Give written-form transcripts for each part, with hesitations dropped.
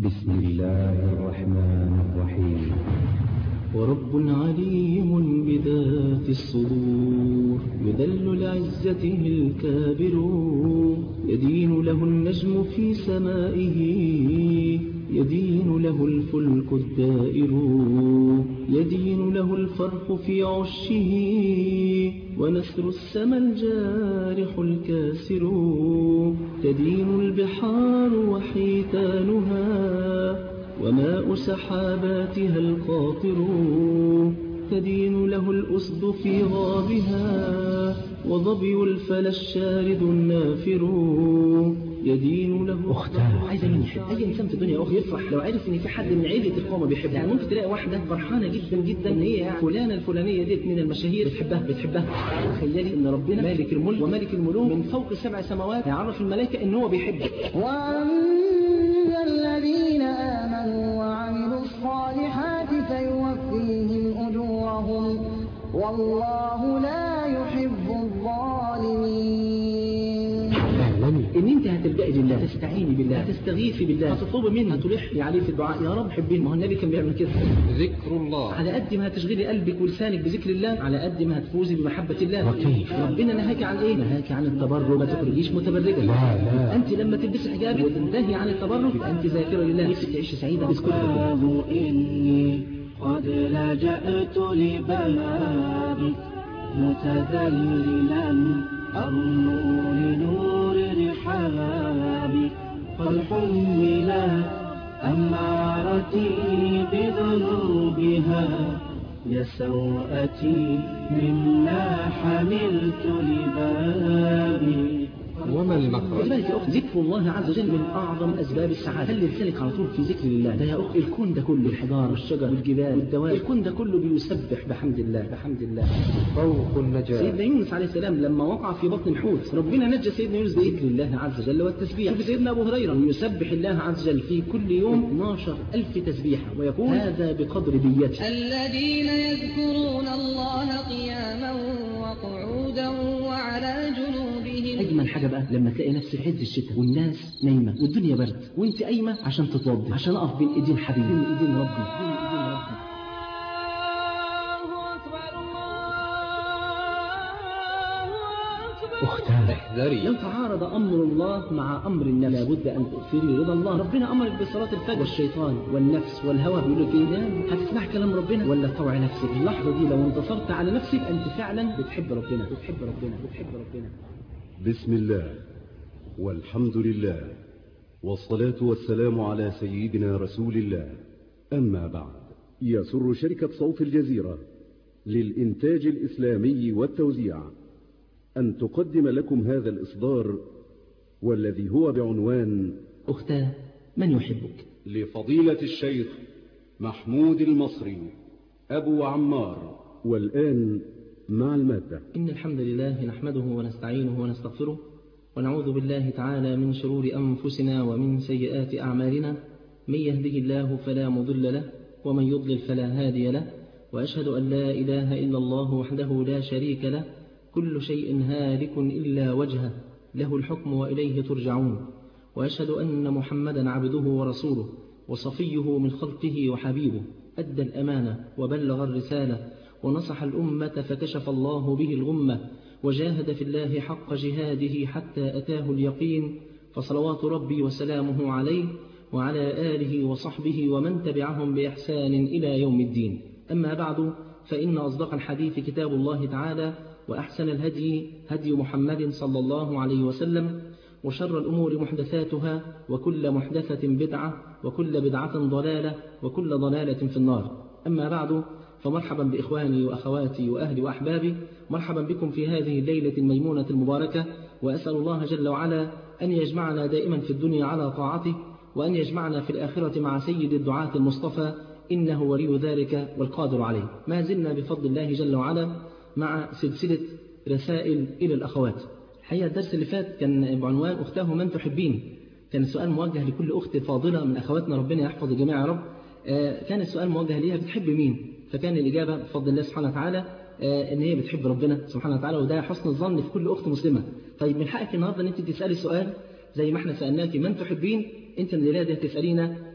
بسم الله الرحمن الرحيم. ورب عليم بذات الصدور يذل لعزته الكابر، يدين له النجم في سمائه، يدين له الفلك الدائر، يدين له الفرح في عشه، ونسر السما الجارح الكاسر، تدين البحار وحيتانها، وماء سحاباتها القاطر، تدين له الأسد في غابها، وظبي الفلا الشارد النافر، يدين له. أختها عايزة مين يحب؟ أي إنسان في الدنيا يفرح لو عرف إن في حد من عيلة القوم بيحبها. يعني ممكن تلاقي واحدة فرحانة جدا جدا إن هي فلانة الفلانية ديت من المشاهير بتحبها. تخيلي إن ربنا مالك الملك ومالك الملوك من فوق 7 سماوات يعرف الملائكة إن هو بيحبك. وأما الذين آمنوا وعملوا الصالحات فيوفيهم أجورهم والله لا يحب الظالمين. إن أنت هتلجئي لله، تستعيني بالله، هتستغيثي بالله، هتطلبي منه، هتلحي عليه في الدعاء، يا رب حبيني. ما هو النبي كان بيعمل كده. ذكر الله على قد ما هتشغلي قلبك ولسانك بذكر الله على قد ما هتفوزي بمحبة الله. وكيف؟ ربنا نهاك عن إيه؟ نهاك عن التبرج، ما تخرجيش متبرجة. لا. أنت لما تلبسي حجابك وتنتهي عن التبرج يبقى أنت ذاكرة لله، نفسك تعيشي سعيدة. الله إني قد لجأت لبابك متذللا أرنو لنور رحابك، قد حملت أمارتي بذنوبها يا سوءتي مما حملت لبابي. وما المخرج؟ بالك يا أخت، ذكر الله عز وجل من أعظم أسباب السعادة. خلي لسانك على طول في ذكر الله. ده يا أخت الكون ده كله، الحجار والشجر والجبال والدواب، الكون ده كله بيسبح بحمد الله بحمد الله. طوق النجاة. سيدنا يونس عليه السلام لما وقع في بطن الحوت ربنا نجى سيدنا يونس بذكر الله عز وجل والتسبيح. شوف سيدنا أبو هريرة يسبح الله عز وجل في كل يوم 12,000 تسبيحة ويقول هذا بقدر ديته. الذين يذكرون الله قياما وقعودا وعلى جنوبهم. أجمل حاجة بقى لما تلاقي نفسك في عز الشتاء والناس نايمة والدنيا برد وانت قايمة عشان تتوضي، عشان أقف بين إيدين حبيبي، بين إيدين ربي، بين إيدين ربي. أختها احذري. لو تعارض أمر الله مع أمر النفس لابد أن تؤثري رضا الله. ربنا أمرك بصلاة الفجر، والشيطان والنفس والهوى بيقولوا لك إيه؟ هتسمع كلام ربنا ولا تطوعي نفسك؟ اللحظة دي لو انتصرت على نفسك أنت فعلا بتحب ربنا بتحب ربنا بتحب ربنا. بسم الله والحمد لله والصلاة والسلام على سيدنا رسول الله. أما بعد، يسر شركة صوت الجزيرة للإنتاج الإسلامي والتوزيع أن تقدم لكم هذا الإصدار والذي هو بعنوان أختاه من يحبك، لفضيلة الشيخ محمود المصري أبو عمار. والآن مع المادة. إن الحمد لله نحمده ونستعينه ونستغفره ونعوذ بالله تعالى من شرور أنفسنا ومن سيئات أعمالنا، من يهده الله فلا مضل له ومن يضلل فلا هادي له، وأشهد أن لا إله إلا الله وحده لا شريك له، كل شيء هالك إلا وجهه، له الحكم وإليه ترجعون. وأشهد أن محمدا عبده ورسوله وصفيه من خلقه وحبيبه، أدى الأمانة وبلغ الرسالة ونصح الأمة فكشف الله به الغمة، وجاهد في الله حق جهاده حتى أتاه اليقين، فصلوات ربي وسلامه عليه وعلى آله وصحبه ومن تبعهم بإحسان إلى يوم الدين. أما بعد، فإن أصدق الحديث كتاب الله تعالى، وأحسن الهدي هدي محمد صلى الله عليه وسلم، وشر الأمور محدثاتها، وكل محدثة بدعة، وكل بدعة ضلالة، وكل ضلالة في النار. أما بعد، فمرحبا بإخواني وأخواتي وأهلي وأحبابي، مرحبا بكم في هذه الليلة الميمونة المباركة، وأسأل الله جل وعلا أن يجمعنا دائما في الدنيا على طاعته، وأن يجمعنا في الآخرة مع سيد الدعاة المصطفى، إنه ولي ذلك والقادر عليه. ما زلنا بفضل الله جل وعلا مع سلسلة رسائل إلى الأخوات. الحقيقة الدرس اللي فات كان بعنوان أختاه من تحبين، كان السؤال موجه لكل أخت فاضلة من أخواتنا، ربنا يحفظ الجميع يا رب. كان السؤال موجه ليها بتحب مين؟ فكان الإجابة بفضل الله سبحانه وتعالى إن هي بتحب ربنا سبحانه وتعالى، وده حسن الظن في كل أخت مسلمة. طيب من حقك النهاردة أن أنت تسألي سؤال زي ما احنا سألناك من تحبين، أنت من الليلة دي تسألينا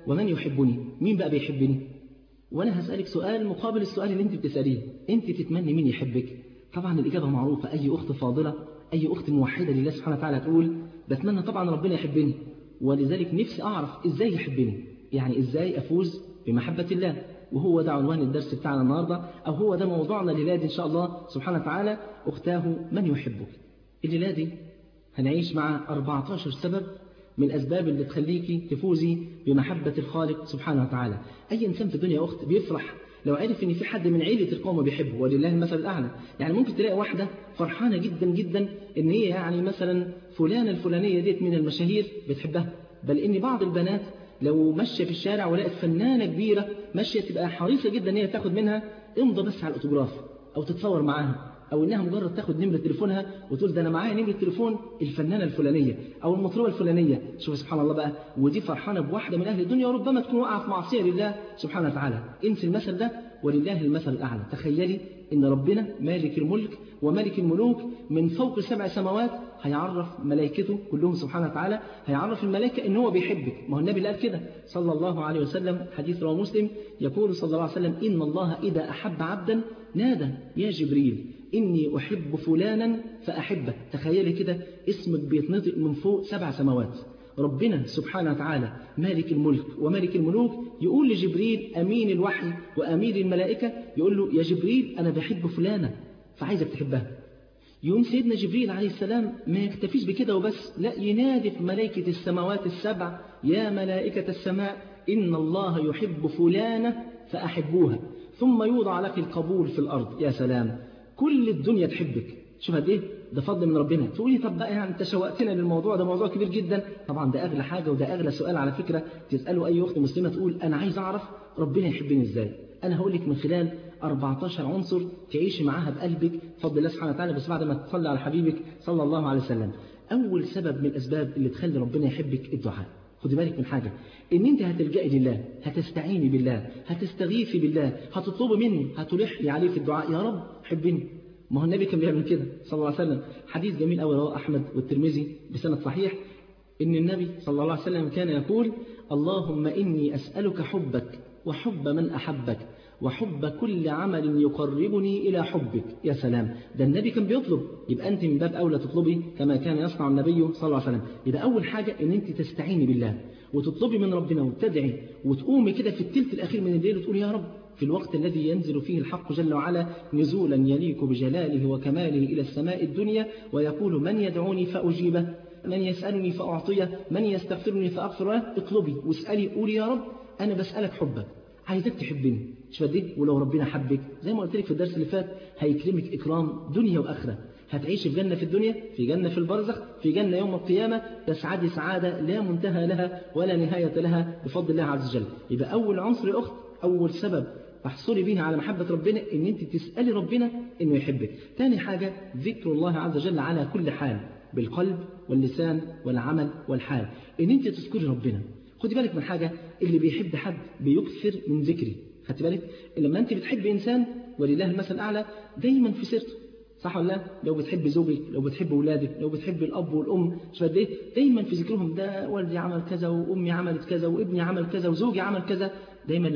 ومن يحبني. مين بقى بيحبني؟ وأنا هسألك سؤال مقابل السؤال اللي أنت بتسأليه، أنت تتمني مين يحبك؟ طبعا الإجابة معروفة، أي أخت فاضلة، أي أخت موحدة لله سبحانه وتعالى تقول بتمنى طبعا ربنا يحبني، ولذلك نفسي أعرف إزاي يحبني، يعني إزاي أفوز بمحبة الله. وهو ده عنوان الدرس بتاعنا النهاردة، أو هو ده موضوعنا الليلة دي إن شاء الله سبحانه وتعالى، أختاه من يحبك. الليلة دي هنعيش مع 14 سبب من الأسباب اللي تخليكي تفوزي بمحبة الخالق سبحانه وتعالى. أي إنسان في الدنيا يا أخت بيفرح لو عرف إن في حد من عيلة القوم بيحبه، ولله المثل الأعلى. يعني ممكن تلاقي واحدة فرحانة جدا جدا إن هي يعني مثلا فلانة الفلانية ديت من المشاهير بتحبها، بل إن بعض البنات لو ماشية في الشارع ولقت فنانة كبيرة ماشية تبقى حريصة جدا إن هي تاخد منها امضى بس على الأوتوجراف أو تتصور معاها، أو إنها مجرد تاخد نمرة تليفونها وتقول ده أنا معايا نمرة تليفون الفنانة الفلانية أو المطربة الفلانية. شوف سبحان الله بقى، ودي فرحانة بواحدة من أهل الدنيا وربما تكون واقعة في معصية لله سبحانه وتعالى. انسي المثل ده ولله المثل الأعلى. تخيلي إن ربنا مالك الملك ومالك الملوك من فوق 7 سماوات هيعرف ملائكته كلهم سبحانه وتعالى، هيعرف الملائكة إن هو بيحبك. ما هو النبي قال كده صلى الله عليه وسلم، حديث رواه مسلم، يقول صلى الله عليه وسلم إن الله إذا أحب عبدا نادى يا جبريل إني أحب فلانا فأحبه. تخيلي كده اسمك بيتنطق من فوق 7 سماوات. ربنا سبحانه وتعالى مالك الملك ومالك الملوك يقول لجبريل أمين الوحي وأمين الملائكة، يقول له يا جبريل أنا بحب فلانة فعايزك تحبها. يوم سيدنا جبريل عليه السلام ما يكتفيش بكده وبس، لا ينادي في ملائكة السماوات ال7 يا ملائكة السماء إن الله يحب فلانة فأحبوها، ثم يوضع لك القبول في الأرض. يا سلام، كل الدنيا تحبك. شوف قد ايه ده فضل من ربنا. تقولي طب بقى يعني انت شوقتنا للموضوع ده، موضوع كبير جدا. طبعا ده اغلى حاجه وده اغلى سؤال على فكره تساله اي اخت مسلمه، تقول انا عايز اعرف ربنا يحبني ازاي. انا هقول لك من خلال 14 عنصر تعيشي معاها بقلبك بفضل الله سبحانه وتعالى، بس بعد ما تصلي على حبيبك صلى الله عليه وسلم. اول سبب من الاسباب اللي تخلي ربنا يحبك الدعاء. خدي بالك من حاجه، ان انت هتلجئي لله، هتستعيني بالله، هتستغيثي بالله، هتطلبي مني، هتلحي عليه في الدعاء يا رب حبني. ما هو النبي كان بيعمل كده صلى الله عليه وسلم. حديث جميل قوي رواه أحمد والترمذي بسند صحيح، إن النبي صلى الله عليه وسلم كان يقول اللهم إني أسألك حبك وحب من أحبك وحب كل عمل يقربني إلى حبك. يا سلام، ده النبي كان بيطلب، يبقى أنت من باب أولى تطلبي كما كان يصنع النبي صلى الله عليه وسلم. يبقى أول حاجة إن أنت تستعيني بالله وتطلبي من ربنا وتدعي وتقومي كده في الثلث الأخير من الليل وتقول يا رب في الوقت الذي ينزل فيه الحق جل وعلا نزولا يليق بجلاله وكماله إلى السماء الدنيا ويقول من يدعوني فأجيبه، من يسألني فأعطيه، من يستغفرني فأغفر له. اطلبي واسألي، قولي يا رب أنا بسألك حبك، عايزك تحبني. شوف دي، ولو ربنا حبك زي ما قلت لك في الدرس اللي فات هيكرمك إكرام دنيا وآخرة. هتعيش في جنة في الدنيا، في جنة في البرزخ، في جنة يوم القيامة، تسعدي سعادة لا منتهى لها ولا نهاية لها بفضل الله عز وجل. يبقى أول عنصر يا أخت، أول سبب تحصلي بيها على محبة ربنا إن أنت تسألي ربنا إنه يحبك. ثاني حاجة ذكر الله عز وجل على كل حال، بالقلب واللسان والعمل والحال، إن أنت تذكري ربنا. خدي بالك من حاجة، اللي بيحب حد بيكثر من ذكره. خدي بالك لما أنت بتحب إنسان ولله المثل الأعلى دايما في سيرته، صح ولا لا؟ لو بتحب زوجك، لو بتحب أولادك، لو بتحب الأب والأم، شوف قد إيه دايما في ذكرهم، ده والدي عمل كذا وأمي عملت كذا وابني عمل كذا وزوجي عمل كذا. دايما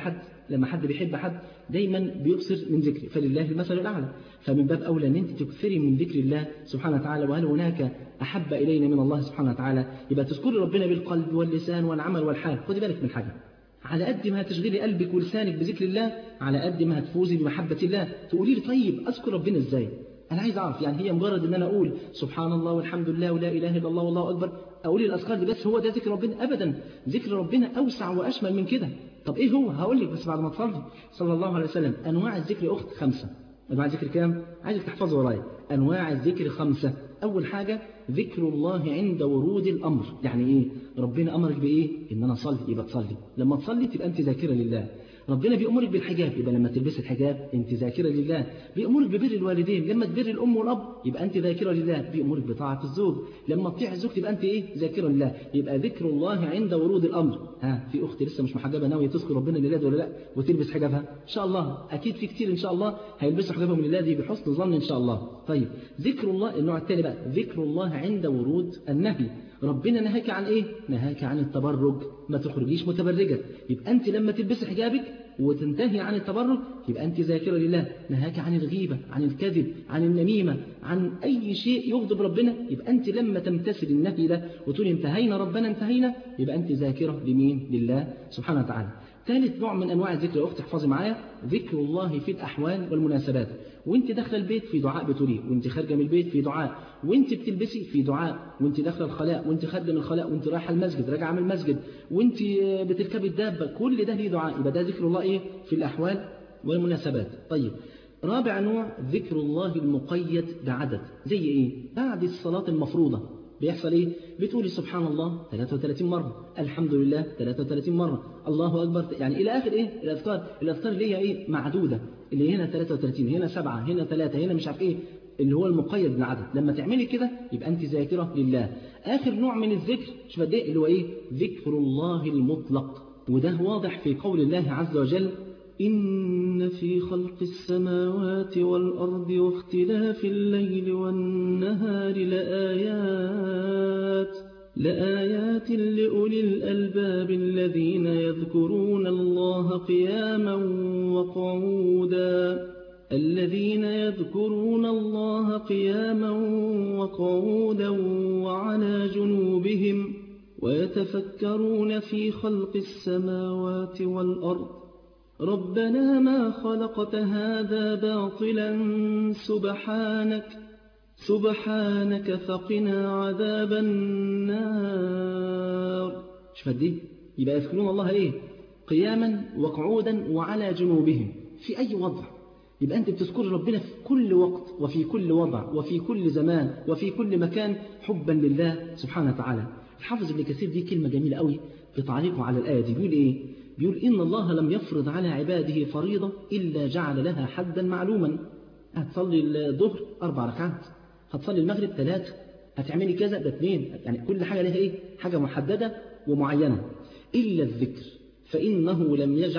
لما حد بيحب حد دايما بيكثر من ذكره، فلله المثل الأعلى. فمن باب أولى أن أنت تكثري من ذكر الله سبحانه وتعالى. وهل هناك أحب إلينا من الله سبحانه وتعالى؟ يبقى تذكري ربنا بالقلب واللسان والعمل والحال. خدي بالك من حاجة، على قد ما هتشغلي قلبك ولسانك بذكر الله على قد ما هتفوزي بمحبة الله. تقولي لي طيب أذكر ربنا إزاي؟ أنا عايز أعرف، يعني هي مجرد أن أنا أقول سبحان الله والحمد لله ولا إله إلا الله والله أكبر، أقول الأذكار دي بس هو ده ذكر ربنا؟ أبدا، ذكر ربنا أوسع وأشمل من كده. طب إيه هو؟ هقول لك بس بعد ما تصلي صلى الله عليه وسلم. أنواع الذكر يا أخت 5. أنواع الذكر كام؟ عايزك تحفظوا ورايا. أنواع الذكر 5. أول حاجة ذكر الله عند ورود الأمر. يعني إيه؟ ربنا أمرك بإيه؟ إن أنا أصلي، يبقى تصلي. لما تصلي تبقى أنت ذاكرة لله. ربنا بيأمرك بالحجاب، يبقى لما تلبس الحجاب أنت ذاكرة لله. بيأمرك ببر الوالدين، لما تبر الأم والأب يبقى أنت ذاكرة لله. بيأمرك بطاعة الزوج، لما تطيع الزوج تبقى أنت إيه؟ ذاكرة لله. يبقى ذكر الله عند ورود الأمر. في أخت لسه مش محجبة ناوية تذكر ربنا لله ولا لا وتلبس حجابها؟ إن شاء الله أكيد في كتير إن شاء الله هيلبسوا حجابهم لله دي بحسن ظن إن شاء الله. طيب ذكر الله النوع الثاني بقى، ذكر الله عند ورود النهي. ربنا نهاك عن إيه؟ نهاك عن التبرج، ما تخرجيش متبرجة. يبقى أنت لما تلبس حجابك وتنتهي عن التبرج يبقى أنت ذاكرة لله. نهاك عن الغيبة، عن الكذب، عن النميمة، عن أي شيء يغضب ربنا، يبقى أنت لما تمتثل النهي ده وتقول انتهينا ربنا انتهينا يبقى أنت ذاكرة لمين؟ لله سبحانه وتعالى. ثالث نوع من أنواع الذكر يا أختي احفظي معايا، ذكر الله في الأحوال والمناسبات. وانت داخله البيت في دعاء بتقوليه، وانت خارجه من البيت في دعاء، وانت بتلبسي في دعاء، وانت داخله الخلاء، وانت خارجه من الخلاء، وانت رايحه المسجد، راجعه من المسجد، وانت بتركبي الدابه، كل ده ليه دعاء. يبقى ده ذكر الله ايه؟ في الأحوال والمناسبات. طيب رابع نوع ذكر الله المقيد بعدد. زي ايه؟ بعد الصلاه المفروضه بيحصل ايه؟ بتقولي سبحان الله 33 مرة، الحمد لله 33 مرة، الله أكبر، يعني إلى آخر إيه؟ الأذكار اللي هي إيه؟ معدودة، اللي هنا 33 هنا 7 هنا 3 هنا مش عارف إيه، اللي هو المقيد بالعدد. لما تعملي كده يبقى أنت ذاكرة لله. آخر نوع من الذكر شوف قد إيه اللي هو إيه؟ ذكر الله المطلق. وده واضح في قول الله عز وجل إن في خلق السماوات والأرض واختلاف الليل والنهار لآيات لأولي الألباب الذين يذكرون الله قياما وقعودا وعلى جنوبهم ويتفكرون في خلق السماوات والأرض ربنا ما خلقت هذا باطلا سبحانك فقنا عذاب النار. شوف دي يبقى يذكرون الله ايه؟ قياما وقعودا وعلى جنوبهم، في أي وضع. يبقى أنت بتذكر ربنا في كل وقت وفي كل وضع وفي كل زمان وفي كل مكان حبا لله سبحانه وتعالى. الحافظ ابن كثير دي كلمة جميلة قوي في تعليقه على الآية دي، بيقول إيه؟ بيقول إن الله لم يفرض على عباده فريضة إلا جعل لها حدا معلوما. هتصلي الظهر 4 ركعات، هتصلي المغرب 3، هتعملي كذا ده 2، يعني كل حاجة لها إيه؟ حاجة محددة ومعينة. إلا الذكر فإنه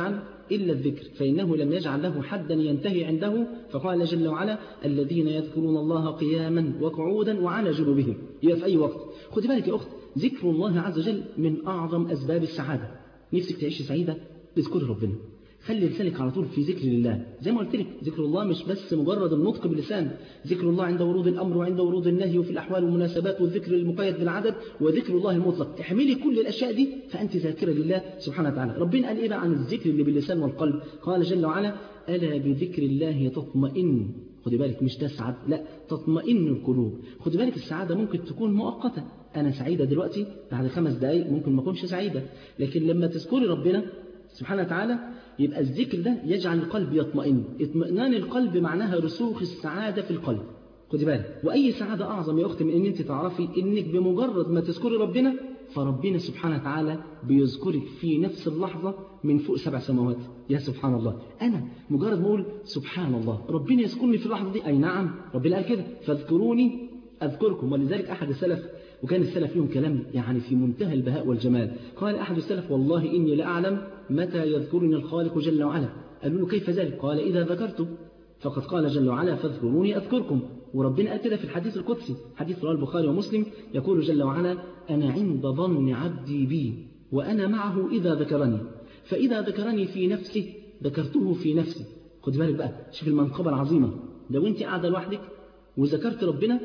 لم يجعل له حدا ينتهي عنده، فقال جل وعلا الذين يذكرون الله قياما وقعودا وعلى جنوبهم. يبقى في أي وقت. خدي بالك يا أخت، ذكر الله عز وجل من أعظم أسباب السعادة. نفسك تعيش سعيدة؟ اذكر ربنا، خلي لسانك على طول في ذكر الله. زي ما قلت لك ذكر الله مش بس مجرد النطق باللسان، ذكر الله عند ورود الأمر وعند ورود النهي وفي الأحوال والمناسبات، والذكر المقيد بالعدد وذكر الله المطلق. احملي كل الأشياء دي فأنت ذاكرة لله سبحانه وتعالى. ربنا قال إيه بقى عن الذكر اللي باللسان والقلب؟ قال جل وعلا ألا بذكر الله تطمئن. خدي بالك مش تسعد، لا، تطمئن القلوب. خدي بالك السعادة ممكن تكون مؤقتة، أنا سعيدة دلوقتي، بعد 5 دقايق ممكن ما أكونش سعيدة، لكن لما تذكري ربنا سبحانه وتعالى يبقى الذكر ده يجعل القلب يطمئن. اطمئنان القلب معناها رسوخ السعادة في القلب. خدي بالك، وأي سعادة أعظم يا أختي من أن أنت تعرفي أنك بمجرد ما تذكري ربنا فربنا سبحانه وتعالى بيذكرك في نفس اللحظة من فوق 7 سماوات. يا سبحان الله، أنا مجرد ما أقول سبحان الله ربنا يذكرني في اللحظة دي. أي نعم، ربنا قال كده فاذكروني أذكركم. ولذلك أحد السلف، وكان السلف لهم كلام يعني في منتهى البهاء والجمال، قال أحد السلف والله إني لأعلم متى يذكرني الخالق جل وعلا. قالوا له كيف ذلك؟ قال إذا ذكرته، فقد قال جل وعلا فاذكروني أذكركم. وربنا قال كده في الحديث القدسي، حديث رواه البخاري ومسلم، يقول جل وعلا أنا عند ظن عبدي بي وأنا معه إذا ذكرني، فإذا ذكرني في نفسه ذكرته في نفسي. خد بالك بقى، شوف المنقبة العظيمة. لو أنت قاعدة لوحدك وذكرت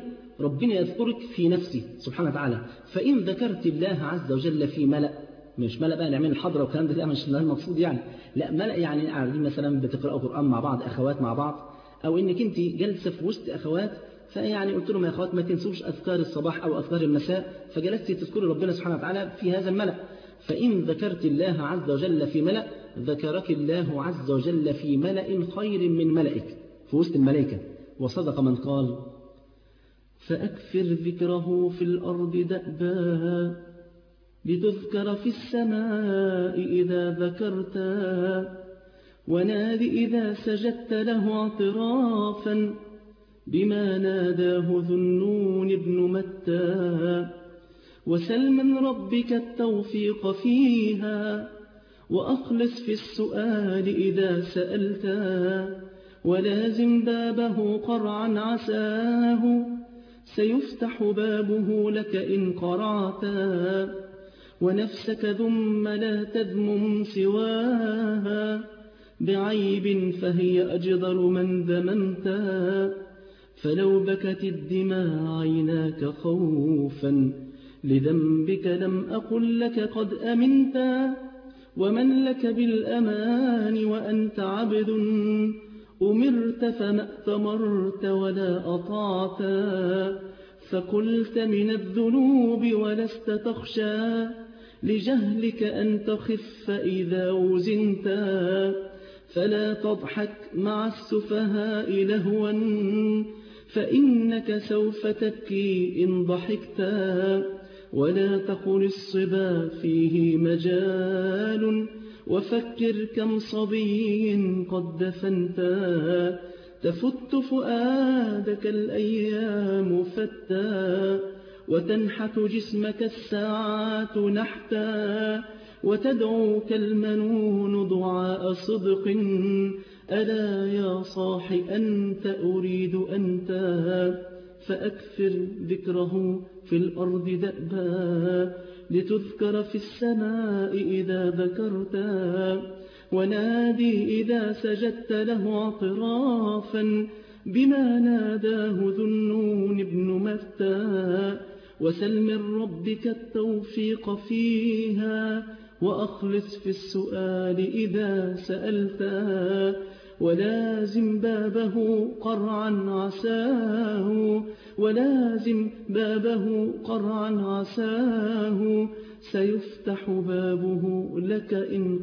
ربنا يذكرك في نفسه سبحانه وتعالى. فإن ذكرت الله عز وجل في ملأ، مش ملأ بقى نعمل الحضرة والكلام ده، لا مش المقصود يعني، لا ملأ يعني قاعدين مثلا بتقرأوا قرآن مع بعض، أخوات مع بعض، أو إنك أنت جالسة في وسط أخوات، فيعني قلت لهم يا أخوات ما تنسوش أذكار الصباح أو أذكار المساء، فجلست تذكري ربنا سبحانه وتعالى في هذا الملأ. فإن ذكرت الله عز وجل في ملأ ذكرك الله عز وجل في ملأ خير من ملئك، في وسط الملائكة. وصدق من قال فأكثر ذكره في الأرض دأبا لتذكر في السماء إذا ذكرتا وناد إذا سجدت له اعترافا بما ناداه ذو النون ابن متى، وسل من ربك التوفيق فيها، وأخلص في السؤال إذا سألتا، ولازم بابه قرعا عساه، سيفتح بابه لك إن قرعتا، ونفسك ذم لا تذمم سواها، بعيب فهي أجدر من ذممتا، فلو بكت الدماء عيناك خوفا لذنبك لم أقل لك قد أمنتا، ومن لك بالأمان وأنت عبد، أمرت فما ائتمرت ولا أطعتا، فقلت من الذنوب ولست تخشى، لجهلك أن تخف إذا وزنتا، فلا تضحك مع السفهاء لهوا، فإنك سوف تبكي إن ضحكتا، ولا تقل الصبا فيه مجال، وفكر كم صبي قد دفنتا، تفت فؤادك الأيام فتا، وتنحت جسمك الساعات نحتا، وتدعوك المنون دعاء صدق، ألا يا صاح أنت أريد أنت، فأكثر ذكره في الأرض دأبا، لتذكر في السماء إذا ذكرتا، ونادي إذا سجدت له اعترافا بما ناداه ذو النون ابن متى، وسل من ربك التوفيق فيها، وأخلص في السؤال إذا سألتا، ولازم بابه قرعا عساه، ولازم بابه قرعا عساه، سيفتح بابه لك إن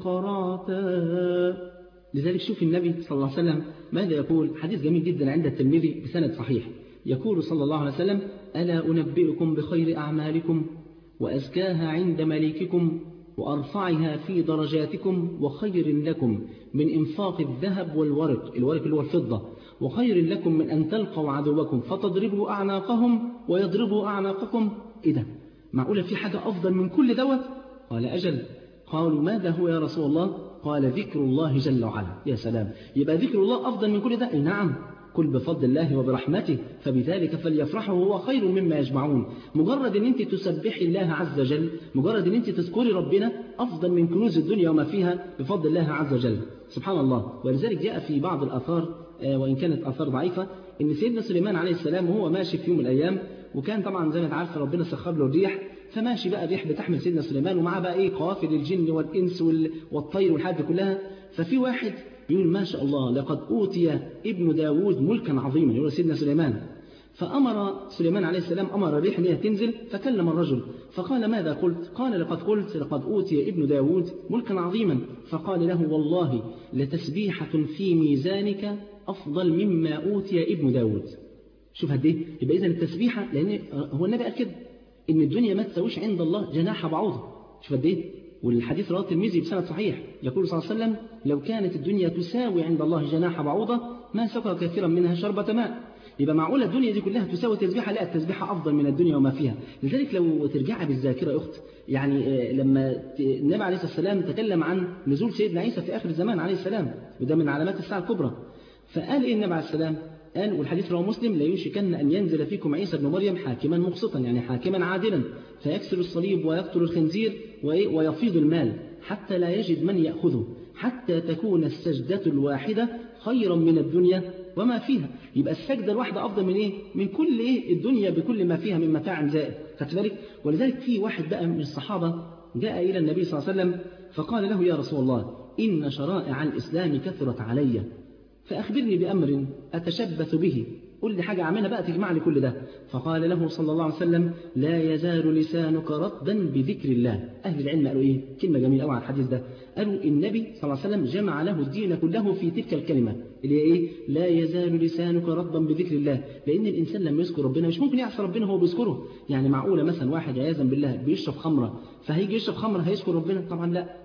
قرعتا. لذلك شوف النبي صلى الله عليه وسلم ماذا يقول، حديث جميل جدا عند الترمذي بسند صحيح، يقول صلى الله عليه وسلم: ألا أنبئكم بخير أعمالكم وأزكاها عند مليككم وأرفعها في درجاتكم، وخير لكم من إنفاق الذهب والورق، الورق اللي هو الفضة، وخير لكم من أن تلقوا عدوكم فتضربوا أعناقهم ويضربوا أعناقكم. إيه ده؟ معقولة في حاجة أفضل من كل دوت؟ قال أجل. قالوا ماذا هو يا رسول الله؟ قال ذكر الله جل وعلا. يا سلام، يبقى ذكر الله أفضل من كل ده؟ نعم، كل بفضل الله وبرحمته فبذلك فليفرحوا هو خير مما يجمعون. مجرد ان انت تسبحي الله عز وجل، مجرد ان انت تذكري ربنا افضل من كنوز الدنيا وما فيها بفضل الله عز وجل. سبحان الله. ولذلك جاء في بعض الآثار وإن كانت آثار ضعيفة ان سيدنا سليمان عليه السلام وهو ماشي في يوم من الأيام، وكان طبعا زي ما عارف ربنا سخر له الريح، فماشي بقى الريح بتحمل سيدنا سليمان ومعاه بقى ايه قوافل الجن والإنس والطير والحاجات كلها. ففي واحد يقول ما شاء الله لقد أوتي ابن داود ملكا عظيما، يقول سيدنا سليمان. فأمر سليمان عليه السلام أمر الريح أنها تنزل، فكلم الرجل فقال ماذا قلت؟ قال لقد قلت لقد أوتي ابن داود ملكا عظيما. فقال له والله لتسبيحة في ميزانك أفضل مما أوتي ابن داود. شوف هديه. يبقى إذن التسبيحة، لأن هو النبي قال كده إن الدنيا ما تسويش عند الله جناح بعوضة. شوف هديه. والحديث رواه الترمذي بسند صحيح، يقول صلى الله عليه وسلم لو كانت الدنيا تساوي عند الله جناح بعوضة ما سقى كثيرا منها شربة ماء. يبقى معقولة الدنيا دي كلها تساوي تسبيحة؟ لا، التسبيحة أفضل من الدنيا وما فيها. لذلك لو ترجع بالذاكرة يا أخت، يعني لما النبي عليه الصلاة والسلام تكلم عن نزول سيدنا عيسى في آخر الزمان عليه السلام، وده من علامات الساعة الكبرى، فقال إيه النبي عليه السلام؟ قال، والحديث رواه مسلم: لا يوشكن أن ينزل فيكم عيسى بن مريم حاكما مقسطا، يعني حاكما عادلا، فيكسر الصليب ويقتل الخنزير ويفيض المال حتى لا يجد من يأخذه، حتى تكون السجدة الواحدة خيرا من الدنيا وما فيها. يبقى السجدة الواحدة أفضل من إيه؟ من كل إيه؟ الدنيا بكل ما فيها من متاع زائد. فكذلك ولذلك في واحد بقى من الصحابة جاء إلى النبي صلى الله عليه وسلم فقال له: يا رسول الله إن شرائع الإسلام كثرت علي، فأخبرني بأمر أتشبث به، قل لي حاجة أعملها بقى تجمع لي كل ده. فقال له صلى الله عليه وسلم: لا يزال لسانك رطبا بذكر الله. أهل العلم قالوا إيه؟ كلمة جميلة أوي على الحديث ده. قالوا النبي صلى الله عليه وسلم جمع له الدين كله في تلك الكلمة اللي هي إيه؟ لا يزال لسانك رطبا بذكر الله. لأن الإنسان لما يذكر ربنا مش ممكن يعصي ربنا هو بيذكره. يعني معقولة مثلا واحد عياذا بالله بيشرب خمرة، فهيجي يشرب خمرة هيذكر ربنا؟ طبعا لا.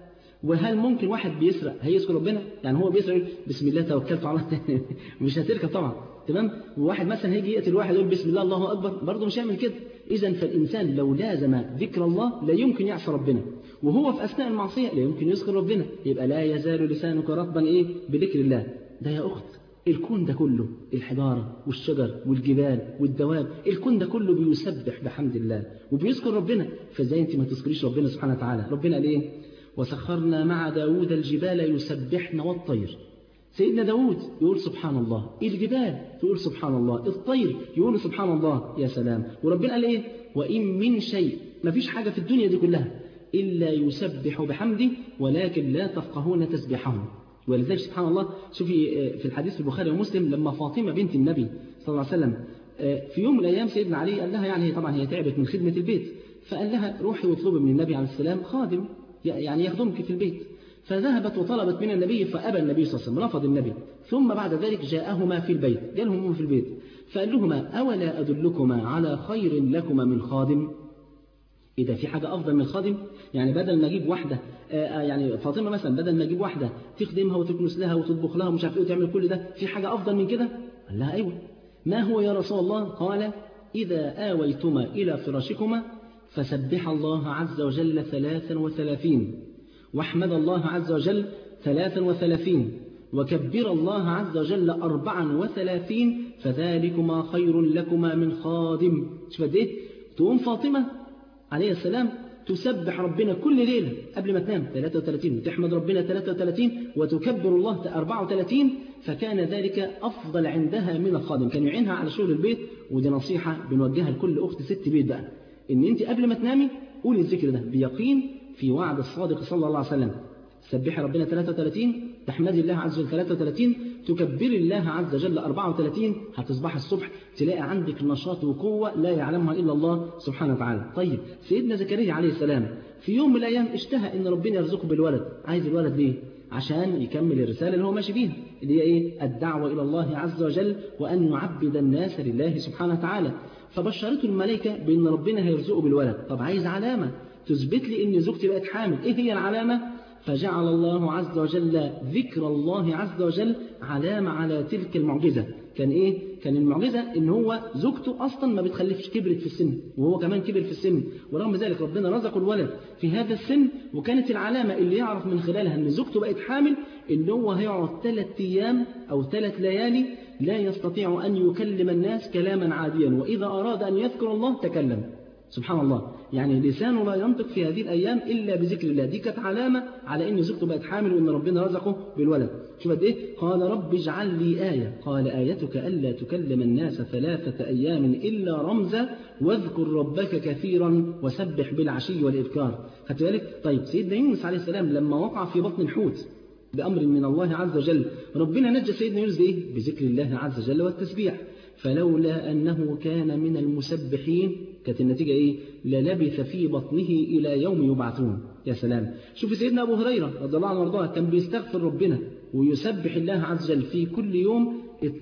وهل ممكن واحد بيسرق هيذكر ربنا؟ يعني هو بيسرق يقول بسم الله توكلت على الله مش هتركب طبعا. تمام. وواحد مثلا هيجي يقتل واحد يقول بسم الله أكبر، برضه مش هيعمل كده. إذا فالإنسان لو لازم ذكر الله لا يمكن يعصى ربنا، وهو في أثناء المعصية لا يمكن يذكر ربنا، يبقى لا يزال لسانك رطبا بذكر الله. ده يا أخت الكون ده كله، الحجارة والشجر والجبال والدواب، الكون ده كله بيسبح بحمد الله وبيذكر ربنا، فازاي انت ما تذكريش ربنا سبحانه وتعالى؟ ربنا قال ايه؟ وسخرنا مع داود الجبال يسبحن والطير. سيدنا داود يقول سبحان الله، الجبال تقول سبحان الله، الطير يقول سبحان الله. يا سلام. وربنا قال ايه؟ وإن من شيء، ما فيش حاجة في الدنيا دي كلها إلا يسبح بحمده ولكن لا تفقهون تسبيحهم. ولذلك سبحان الله شوفي في الحديث في البخاري ومسلم لما فاطمة بنت النبي صلى الله عليه وسلم في يوم من الأيام سيدنا علي قال لها، يعني طبعا هي تعبت من خدمة البيت، فقال لها روحي واطلبي من النبي عليه السلام خادم يعني يخدمك في البيت. فذهبت وطلبت من النبي فأبى النبي صلى الله عليه وسلم، رفض النبي. ثم بعد ذلك جاءهما في البيت، جالهم في البيت فقال لهما أولا أدلكما على خير لكما من خادم؟ إذا في حاجة أفضل من الخادم؟ يعني بدل ما أجيب واحدة يعني فاطمة مثلا، بدل ما أجيب واحدة تخدمها وتكنس لها وتطبخ لها ومش عارف إيه وتعمل كل ده، في حاجة أفضل من كده؟ قال لها أيوة. ما هو يا رسول الله؟ قال إذا آويتما إلى فراشكما فسبح الله عز وجل 33 واحمد الله عز وجل 33 وكبر الله عز وجل 34 فذلكما خير لكما من خادم. شوف قد إيه؟ تقوم فاطمة عليه السلام تسبح ربنا كل ليلة قبل ما تنام 33، وتحمد ربنا 33، وتكبر الله 34، فكان ذلك أفضل عندها من الخادم. كان يعينها على شغل البيت. ودي نصيحة بنوجهها لكل أخت ست بيت بقى، إن أنت قبل ما تنامي قولي الذكر ده بيقين في وعد الصادق صلى الله عليه وسلم. سبحي ربنا 33، تحمدي الله عز وجل 33، تكبري الله عز وجل 34، هتصبح الصبح تلاقي عندك نشاط وقوة لا يعلمها إلا الله سبحانه وتعالى. طيب سيدنا زكريا عليه السلام في يوم من الأيام اشتهى إن ربنا يرزقه بالولد. عايز الولد ليه؟ عشان يكمل الرسالة اللي هو ماشي بيها، اللي هي إيه؟ الدعوة إلى الله عز وجل وأن نعبد الناس لله سبحانه وتعالى. فبشرته الملائكة بأن ربنا هيرزقه بالولد. طب عايز علامة تثبت لي إن زوجتي بقت حامل، إيه هي العلامة؟ فجعل الله عز وجل ذكر الله عز وجل علامة على تلك المعجزة. كان إيه؟ كان المعجزة إن هو زوجته أصلا ما بتخلفش، كبرت في السن وهو كمان كبر في السن، ورغم ذلك ربنا رزقه الولد في هذا السن. وكانت العلامة اللي يعرف من خلالها إن زوجته بقت حامل إن هو هيقعد 3 أيام أو 3 ليالي لا يستطيع أن يكلم الناس كلاما عاديا، وإذا أراد أن يذكر الله تكلم. سبحان الله، يعني لسانه لا ينطق في هذه الأيام إلا بذكر الله. دي كانت علامة على إن زوجته بقت حامل وإن ربنا رزقه بالولد. شوف قد إيه؟ قال رب اجعل لي آية، قال آيتك ألا تكلم الناس 3 أيام إلا رمزا واذكر ربك كثيرا وسبح بالعشي والإبكار. خدت بالك؟ طيب سيدنا يونس عليه السلام لما وقع في بطن الحوت بأمر من الله عز وجل، ربنا نجى سيدنا يونس بإيه؟ بذكر الله عز وجل والتسبيح. فلولا أنه كان من المسبحين كانت النتيجة إيه؟ للبث في بطنه إلى يوم يبعثون. يا سلام. شوف سيدنا أبو هريرة رضي الله عنه وارضاه كان بيستغفر ربنا ويسبح الله عز وجل في كل يوم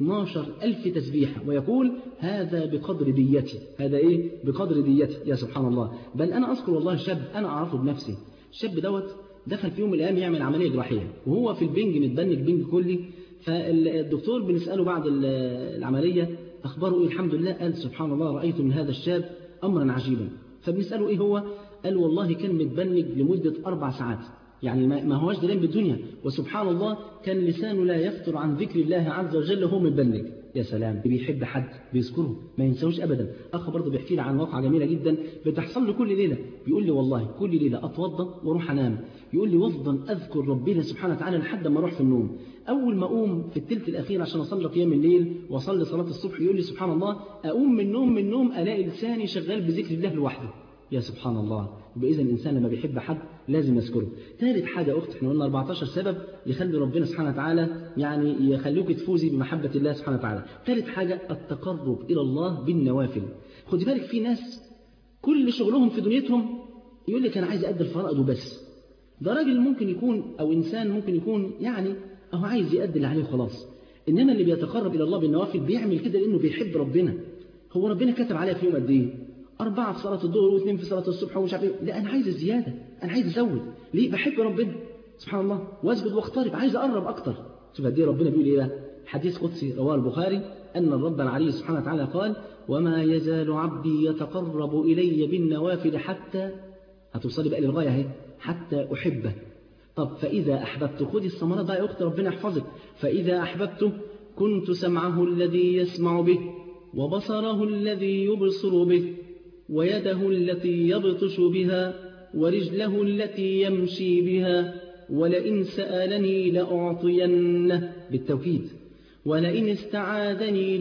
12,000 تسبيحة، ويقول هذا بقدر ديتي. هذا إيه؟ بقدر ديتي. يا سبحان الله. بل أنا أذكر والله شاب أنا أعرفه بنفسي، الشاب دوت دخل في يوم من الأيام يعمل عملية جراحية وهو في البنج متبنج بنج كلي. فالدكتور بنسأله بعد العملية أخبره إيه؟ الحمد لله. قال سبحان الله رأيت من هذا الشاب أمرا عجيبا. فبنسأله إيه هو؟ قال والله كان متبنج لمدة 4 ساعات، يعني ما هوش دليل بالدنيا، وسبحان الله كان لسانه لا يفتر عن ذكر الله عز وجل وهو متبنج. يا سلام. بيحب حد بيذكره ما ينساوش أبدا. أخ برضه بيحكي لي عن واقعة جميلة جدا بتحصل له كل ليلة. بيقول لي والله كل ليلة أتوضى وأروح أنام، يقول لي وافضل أذكر ربنا سبحانه وتعالى لحد ما أروح في النوم. أول ما أقوم في الثلث الأخير عشان أصلي قيام الليل وأصلي صلاة الصبح، يقول لي سبحان الله أقوم من النوم ألاقي لساني شغال بذكر الله لوحده. يا سبحان الله. وبإذن الإنسان لما بيحب حد لازم يذكره. ثالث حاجة أخت، احنا قلنا 14 سبب يخلي ربنا سبحانه وتعالى يعني يخلوك تفوزي بمحبة الله سبحانه وتعالى. ثالث حاجة التقرب إلى الله بالنوافل. خدي بالك في ناس كل شغلهم في دنيتهم يقول لك أنا عايز أدي الفرائض وبس. ده راجل ممكن يكون أو إنسان ممكن يكون يعني أهو عايز يأدي اللي عليه وخلاص. إنما اللي بيتقرب إلى الله بالنوافل بيعمل كده لأنه بيحب ربنا. هو ربنا كتب عليها في يوم قد إيه؟ 4 في صلاة الظهر و2 في صلاة الصبح ومش عارف إيه. لا أنا عايز زيادة، أنا عايز أزود. ليه؟ بحب ربنا. سبحان الله، واسجد واقترب، عايز أقرب أكتر. شوف قد إيه ربنا بيقول إيه بقى؟ حديث قدسي رواه البخاري أن الرب العلي سبحانه وتعالى قال: وما يزال عبدي يتقرب إلي بالنوافل حتى، هتوصلي بقى للغاية اهي، حتى أحبه. طب فإذا أحببت، خدي الثمرات بقى يا أختي، ربنا يحفظك. فإذا أحببته كنت سمعه الذي يسمع به، وبصره الذي يبصر به، ويده التي يبطش بها، ورجله التي يمشي بها، ولئن سألني لأعطينه، بالتوكيد، ولئن استعاذني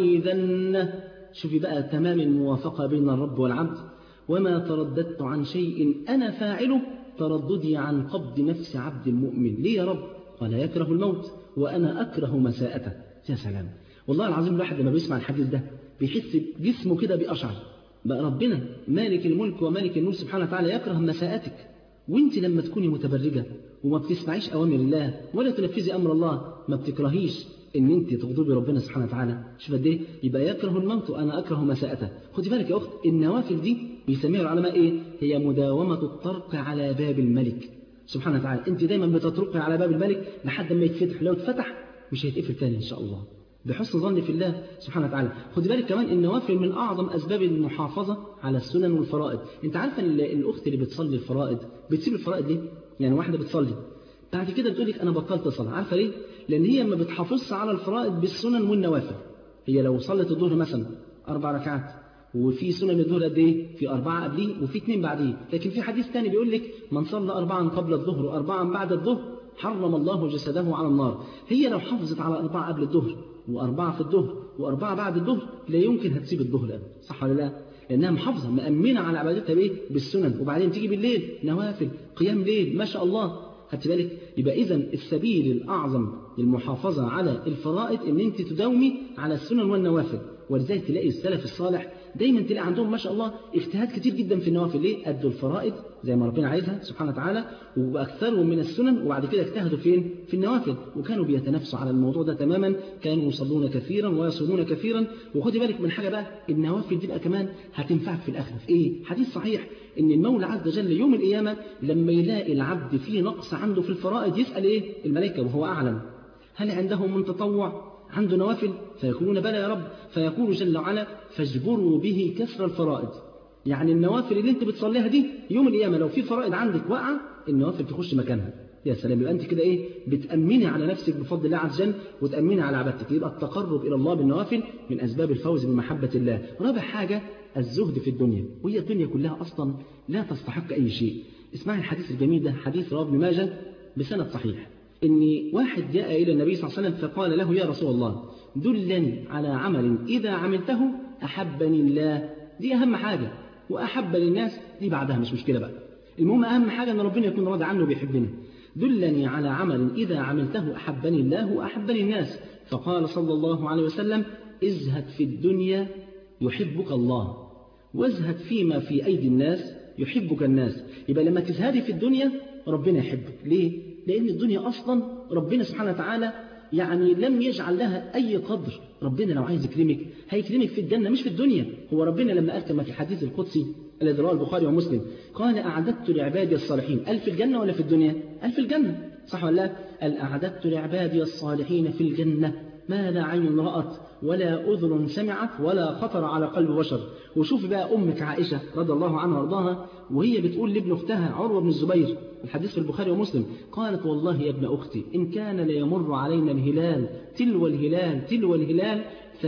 لأعيذنه. شوفي بقى تمام الموافقة بين الرب والعبد. وما ترددت عن شيء أنا فاعله ترددي عن قبض نفس عبد المؤمن. ليه يا رب؟ قال: يكره الموت وأنا أكره مساءته. يا سلام، والله العظيم الواحد لما بيسمع الحديث ده بيحس جسمه كده بيقشعر. بقى ربنا مالك الملك ومالك الملك سبحانه وتعالى يكره مساءتك، وانت لما تكوني متبرجة وما بتسمعيش أوامر الله ولا تنفذي أمر الله، ما بتكرهيش ان انت تغضبي ربنا سبحانه وتعالى. شوف قد ايه يبقى يكره الموت وانا اكره مساءته. خدي بالك يا اخت، النوافل دي بيسميها العلماء ايه؟ هي مداومه الطرق على باب الملك سبحانه وتعالى. انت دايما بتطرقي على باب الملك لحد ما يتفتح، لو اتفتح مش هيتقفل تاني ان شاء الله، بحسن ظن في الله سبحانه وتعالى. خدي بالك كمان النوافل من اعظم اسباب المحافظه على السنن والفرائض. انت عارفه الاخت اللي بتصلي الفرائض بتسيب الفرائض ليه؟ يعني واحده بتصلي بعد كده بتقول لك انا بطلت صلاه، عارفه ليه؟ لان هي ما بتحافظش على الفرائض بالسنن والنوافل. هي لو صلت الظهر مثلا 4 ركعات، وفي سنن الظهر قد ايه؟ في 4 قبليه وفي 2 بعديه، لكن في حديث ثاني بيقول لك من صلى 4 قبل الظهر و4 بعد الظهر حرم الله جسده على النار. هي لو حافظت على 4 قبل الظهر و4 في الظهر و4 بعد الظهر لا يمكن هتسيب الظهر ابدا، صح ولا لا؟ لانها محافظه مأمنه على عبادتها بايه؟ بالسنن. وبعدين تيجي بالليل نوافل، قيام ليل، ما شاء الله. خدت بالك؟ يبقى إذا السبيل الأعظم للمحافظة على الفرائض إن أنت تداومي على السنن والنوافل. ولذلك تلاقي السلف الصالح دايما تلاقي عندهم ما شاء الله اجتهاد كتير جدا في النوافل. ليه؟ أدوا الفرائض زي ما ربنا عايزها سبحانه وتعالى، وأكثروا من السنن، وبعد كده اجتهدوا فين؟ في النوافل، وكانوا بيتنافسوا على الموضوع ده تماما. كانوا يصلون كثيرا ويصومون كثيرا. وخدي بالك من حاجة بقى، النوافل دي بقى كمان هتنفعك في الآخرة. في إيه؟ حديث صحيح إن المولى عز وجل يوم القيامة لما يلاقي العبد فيه نقص عنده في الفرائض يسأل إيه؟ الملائكة وهو أعلم: هل عنده من تطوع؟ عنده نوافل؟ فيقولون: بلى يا رب. فيقول جل وعلا: فاجبروا به كسر الفرائض. يعني النوافل اللي انت بتصليها دي يوم القيامة لو في فرائض عندك واقعة، النوافل تخش مكانها. يا سلام، يبقى انت كده ايه؟ بتأمني على نفسك بفضل الله عز وجل وتأمني على عبادتك. يبقى التقرب إلى الله بالنوافل من أسباب الفوز بمحبة الله. رابع حاجة الزهد في الدنيا، وهي الدنيا كلها أصلا لا تستحق أي شيء. اسمعي الحديث الجميل ده، حديث رواه ابن ماجه بسند صحيح، إن واحد جاء إلى النبي صلى الله عليه وسلم فقال له: يا رسول الله دلني على عمل إذا عملته أحبني الله. دي أهم حاجة، وأحب للناس دي بعدها مش مشكلة بقى. المهم أهم حاجة أن ربنا يكون راضي عنه وبيحبنا. دلني على عمل إذا عملته أحبني الله وأحبني الناس. فقال صلى الله عليه وسلم: ازهد في الدنيا يحبك الله، وازهد فيما في أيدي الناس يحبك الناس. يبقى لما تزهدي في الدنيا ربنا يحبك. ليه؟ لأن الدنيا أصلا ربنا سبحانه وتعالى يعني لم يجعل لها أي قدر. ربنا لو عايز يكرمك هيكرمك في الجنة مش في الدنيا. هو ربنا لما قال كما في الحديث القدسي الذي رواه البخاري ومسلم قال: أعددت لعبادي الصالحين، قال في الجنة ولا في الدنيا؟ قال في الجنة، صح ولا لا؟ قال: أعددت لعبادي الصالحين في الجنة ما لا عين رأت ولا أذن سمعت ولا خطر على قلب بشر. وشوف بقى أمك عائشة رضي الله عنها وارضاها وهي بتقول لابن أختها عروة بن الزبير، الحديث في البخاري ومسلم، قالت: والله يا ابن أختي إن كان ليمر علينا الهلال تلو الهلال تلو الهلال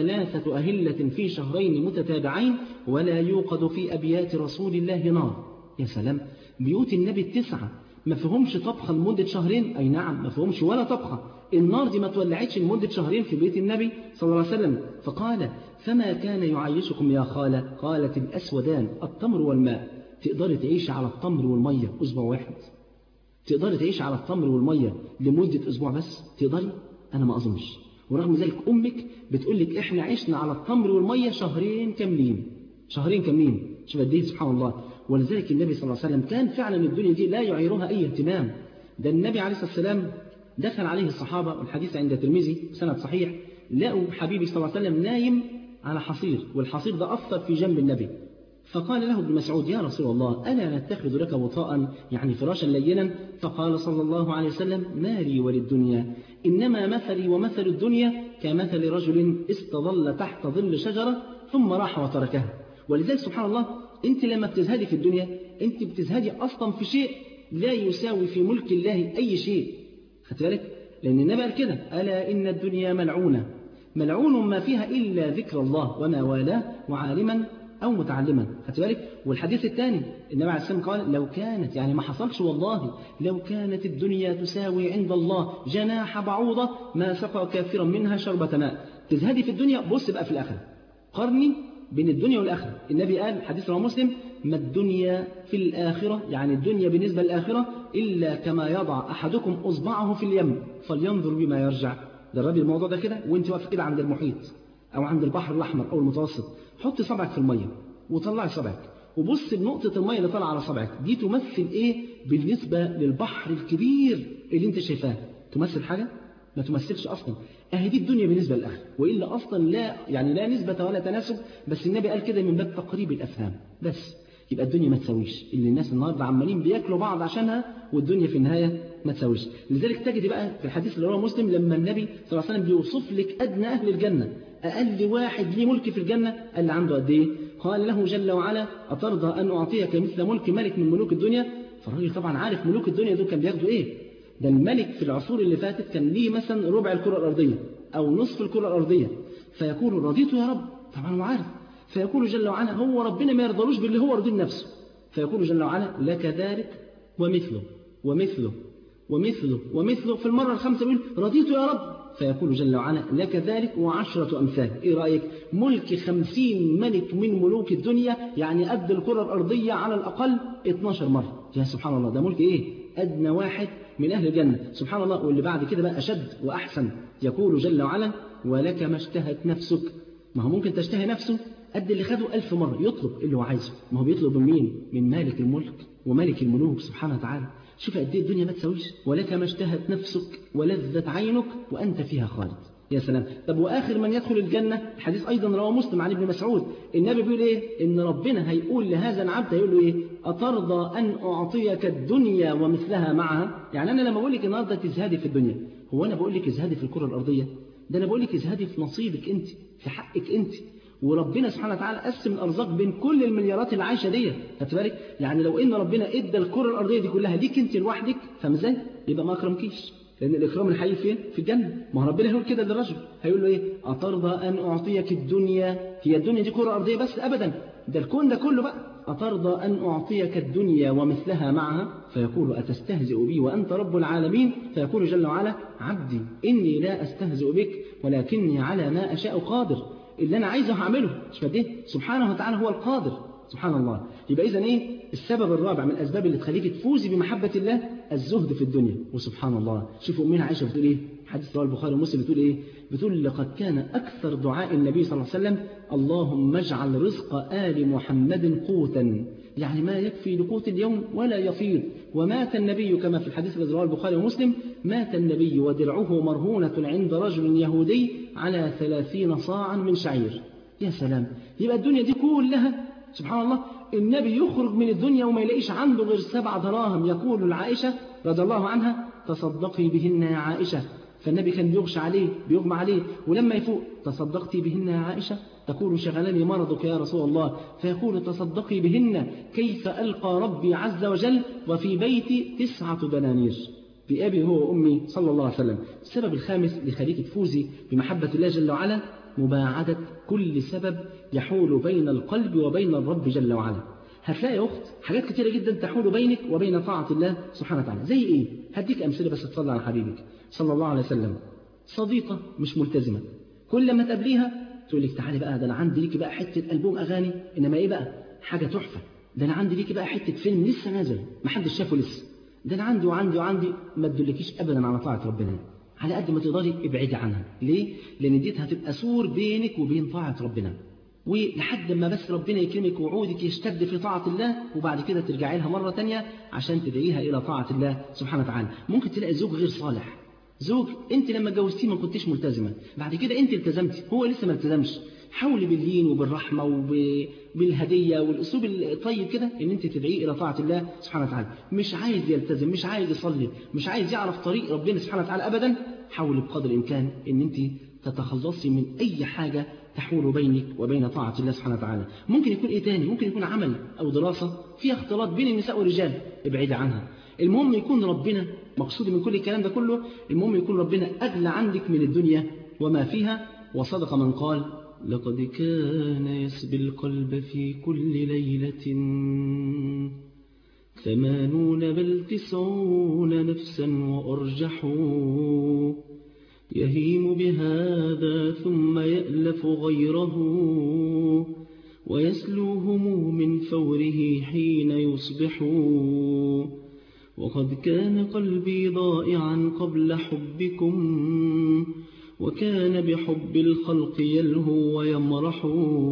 3 أهلة في شهرين متتابعين ولا يوقد في أبيات رسول الله نار. يا سلام، بيوت النبي 9 ما فيهمش طبخة لمدة شهرين. أي نعم، ما فيهمش ولا طبخة. النار دي ما تولعتش لمدة شهرين في بيت النبي صلى الله عليه وسلم. فقال: فما كان يعيشكم يا خالة؟ قالت: الأسودان التمر والماء. تقدر تعيش على التمر والمية أسبوع واحد؟ تقدر تعيش على التمر والمية لمدة أسبوع بس؟ تقدري؟ أنا ما أظنش. ورغم ذلك أمك بتقول لك إحنا عشنا على التمر والمية شهرين كاملين، شهرين كاملين. شوف قد إيه سبحان الله. ولذلك النبي صلى الله عليه وسلم كان فعلا الدنيا دي لا يعيرها أي اهتمام. ده النبي عليه الصلاة والسلام دخل عليه الصحابة، والحديث عند الترمذي سند صحيح، لقوا حبيبي صلى الله عليه وسلم نايم على حصير، والحصير ده أثر في جنب النبي. فقال له ابن مسعود: يا رسول الله، ألا نتخذ لك وطاء يعني فراشا لينا؟ فقال صلى الله عليه وسلم: ما لي وللدنيا، إنما مثلي ومثل الدنيا كمثل رجل استظل تحت ظل شجرة ثم راح وتركها. ولذلك سبحان الله، أنت لما بتزهدي في الدنيا أنت بتزهدي أصلا في شيء لا يساوي في ملك الله أي شيء. خدت بالك؟ لأن النبي قال كده: ألا إن الدنيا ملعونة، ملعون ما فيها إلا ذكر الله وما والاه وعالما أو متعلما. خدت بالك؟ والحديث الثاني النبي عليه الصلاة والسلام قال: لو كانت، يعني ما حصلش والله، لو كانت الدنيا تساوي عند الله جناح بعوضة ما سقى كافرا منها شربة ماء. تزهدي في الدنيا، بص بقى في الآخرة، قرني بين الدنيا والآخرة. النبي قال، حديث رواه مسلم: ما الدنيا في الآخرة، يعني الدنيا بالنسبة للآخرة، إلا كما يضع أحدكم أصبعه في اليم فلينظر بما يرجع. جربي الموضوع ده كده وانت واقف كده عند المحيط أو عند البحر الأحمر أو المتوسط، حطي صبعك في المية وطلعي صبعك وبص بنقطة المية اللي طالعة على صبعك دي تمثل إيه بالنسبة للبحر الكبير اللي انت شايفاه؟ تمثل حاجة؟ ما تمثلش أصلا. دي الدنيا بالنسبة للآخرة، وإلا أصلا لا نسبة ولا تناسب، بس النبي قال كده من باب تقريب الأفهام بس. يبقى الدنيا ما تساويش، اللي الناس النهارده عمالين بياكلوا بعض عشانها، والدنيا في النهاية ما تساويش. لذلك تجد بقى في الحديث اللي رواه مسلم لما النبي صلى الله عليه وسلم بيوصف لك أدنى أهل الجنة، أقل واحد ليه ملك في الجنة، قال له عنده قد إيه؟ قال له جل وعلا: أترضى أن أعطيك مثل ملك ملك من ملوك الدنيا؟ فالراجل طبعا عارف ملوك الدنيا دول كان بياخدوا إيه. ده الملك في العصور اللي فاتت كان ليه مثلا ربع الكرة الأرضية أو نصف الكرة الأرضية، فيقول: رضيت يا رب، طبعا هو عارف، فيقول جل وعلا: هو ربنا ما يرضلوش باللي هو رضي لنفسه، فيقول جل وعلا: لك ذلك ومثله ومثله ومثله ومثله. في المرة الخامسة يقول: رضيت يا رب، فيقول جل وعلا: لك ذلك وعشرة أمثال. إيه رأيك؟ ملك 50 ملك من ملوك الدنيا، يعني قد الكرة الأرضية على الأقل 12 مرة. يا سبحان الله، ده ملك إيه؟ أدنى واحد من أهل الجنة، سبحان الله. واللي بعد كده بقى أشد وأحسن، يقول جل وعلا: ولك ما اشتهت نفسك. ما هو ممكن تشتهي نفسه قد اللي خده 1000 مرة، يطلب اللي هو عايزه. ما هو بيطلب من مين؟ من مالك الملك وملك الملوك سبحانه وتعالى. شوف قد ايه الدنيا ما تساويش. ولك ما اشتهت نفسك ولذت عينك وأنت فيها خالد. يا سلام. طب وآخر من يدخل الجنة، الحديث أيضا رواه مسلم عن ابن مسعود، النبي بيقول إيه؟ إن ربنا هيقول لهذا العبد، هيقول له إيه؟ أترضى أن أعطيك الدنيا ومثلها معها؟ يعني أنا لما بقول لك النهارده تزهدي في الدنيا، هو أنا بقول لك ازهدي في الكرة الأرضية؟ ده أنا بقول لك ازهدي في نصيبك أنت، في حقك أنت. وربنا سبحانه وتعالى قسم الأرزاق بين كل المليارات اللي عايشة دي. خدت بالك؟ يعني لو إن ربنا إدى الكرة الأرضية دي كلها ليك أنت لوحدك، فاهم إزاي؟ يبقى ما أكرمكيش، لأن الإكرام الحقيقي فين؟ في الجنة. ما هو ربنا هيقول كده للرجل، هيقول له إيه؟ أترضى أن أعطيك الدنيا؟ هي الدنيا دي كرة أرضية بس؟ أبدا، ده الكون ده كله بقى. أترضى أن أعطيك الدنيا ومثلها معها؟ فيقول: أتستهزئ بي وأنت رب العالمين؟ فيقول جل وعلا: عبدي إني لا أستهزئ بك ولكني على ما أشاء قادر. اللي أنا عايزه هعمله، مش فاهم؟ سبحانه وتعالى هو القادر، سبحان الله. يبقى إذن إيه السبب الرابع من الأسباب اللي تخليك تفوزي بمحبة الله؟ الزهد في الدنيا. وسبحان الله، شوفوا أمنا عائشة بتقول إيه؟ حديث رواه البخاري ومسلم، بتقول إيه؟ بتقول: لقد كان أكثر دعاء النبي صلى الله عليه وسلم: اللهم اجعل رزق آل محمد قوتا، يعني ما يكفي لقوت اليوم ولا يفيض. ومات النبي كما في الحديث الذي رواه البخاري ومسلم: مات النبي ودرعه مرهونة عند رجل يهودي على 30 صاعا من شعير. يا سلام. يبقى الدنيا دي كلها سبحان الله، النبي يخرج من الدنيا وما يلاقيش عنده غير 7 دراهم. يقول لعائشة رضي الله عنها: تصدقي بهن يا عائشة. فالنبي كان بيغشى عليه، بيغمى عليه، ولما يفوق: تصدقتي بهن يا عائشة؟ تقول: شغلني مرضك يا رسول الله. فيقول: تصدقي بهن، كيف ألقى ربي عز وجل وفي بيتي 9 دنانير، بأبي هو وأمي صلى الله عليه وسلم. السبب الخامس لخليك تفوزي بمحبة الله جل وعلا: مباعدة كل سبب يحول بين القلب وبين الرب جل وعلا. هتلاقي يا أخت حاجات كتيرة جدا تحول بينك وبين طاعة الله سبحانه وتعالى. زي إيه؟ هديك أمثلة بس تصلي على حبيبك صلى الله عليه وسلم. صديقة مش ملتزمة، كل ما تقابليها تقول لك: تعالي بقى، ده أنا عندي ليكي بقى حتة ألبوم أغاني، إنما إيه بقى؟ حاجة تحفة. ده أنا عندي ليكي بقى حتة فيلم لسه نازل محدش شافه لسه. ده أنا عندي وعندي وعندي. ما تدلكيش أبدا على طاعة ربنا. على قد ما تقدري ابعدي عنها. ليه؟ لأن دي هتبقى سور بينك وبين طاعة ربنا، ولحد ما بس ربنا يكرمك وعودك يشتد في طاعة الله، وبعد كده ترجعي لها مرة تانية عشان تدعيها إلى طاعة الله سبحانه وتعالى. ممكن تلاقي زوج غير صالح، زوج أنت لما اتجوزتيه ما كنتيش ملتزمة، بعد كده أنت التزمتي، هو لسه ما التزمش، حاول باللين وبالرحمة وبالهدية والأسلوب الطيب كده إن أنت تدعيه إلى طاعة الله سبحانه وتعالى. مش عايز يلتزم، مش عايز يصلي، مش عايز يعرف طريق ربنا سبحانه وتعالى أبدا، حاول بقدر الإمكان إن أنت تتخلصي من أي حاجة تحول بينك وبين طاعة الله سبحانه وتعالى. ممكن يكون إيه تاني؟ ممكن يكون عمل أو دراسة فيها اختلاط بين النساء والرجال، ابعدي عنها. المهم يكون ربنا مقصود من كل الكلام ده كله، المهم يكون ربنا أغلى عندك من الدنيا وما فيها. وصدق من قال: لقد كان يسبي القلب في كل ليلة 80 بل 90 نفسا وأرجحوا، يهيم بهذا ثم يألف غيره، ويسلوهم من فوره حين يصبح. وقد كان قلبي ضائعا قبل حبكم، وكان بحب الخلق يلهو ويمرح.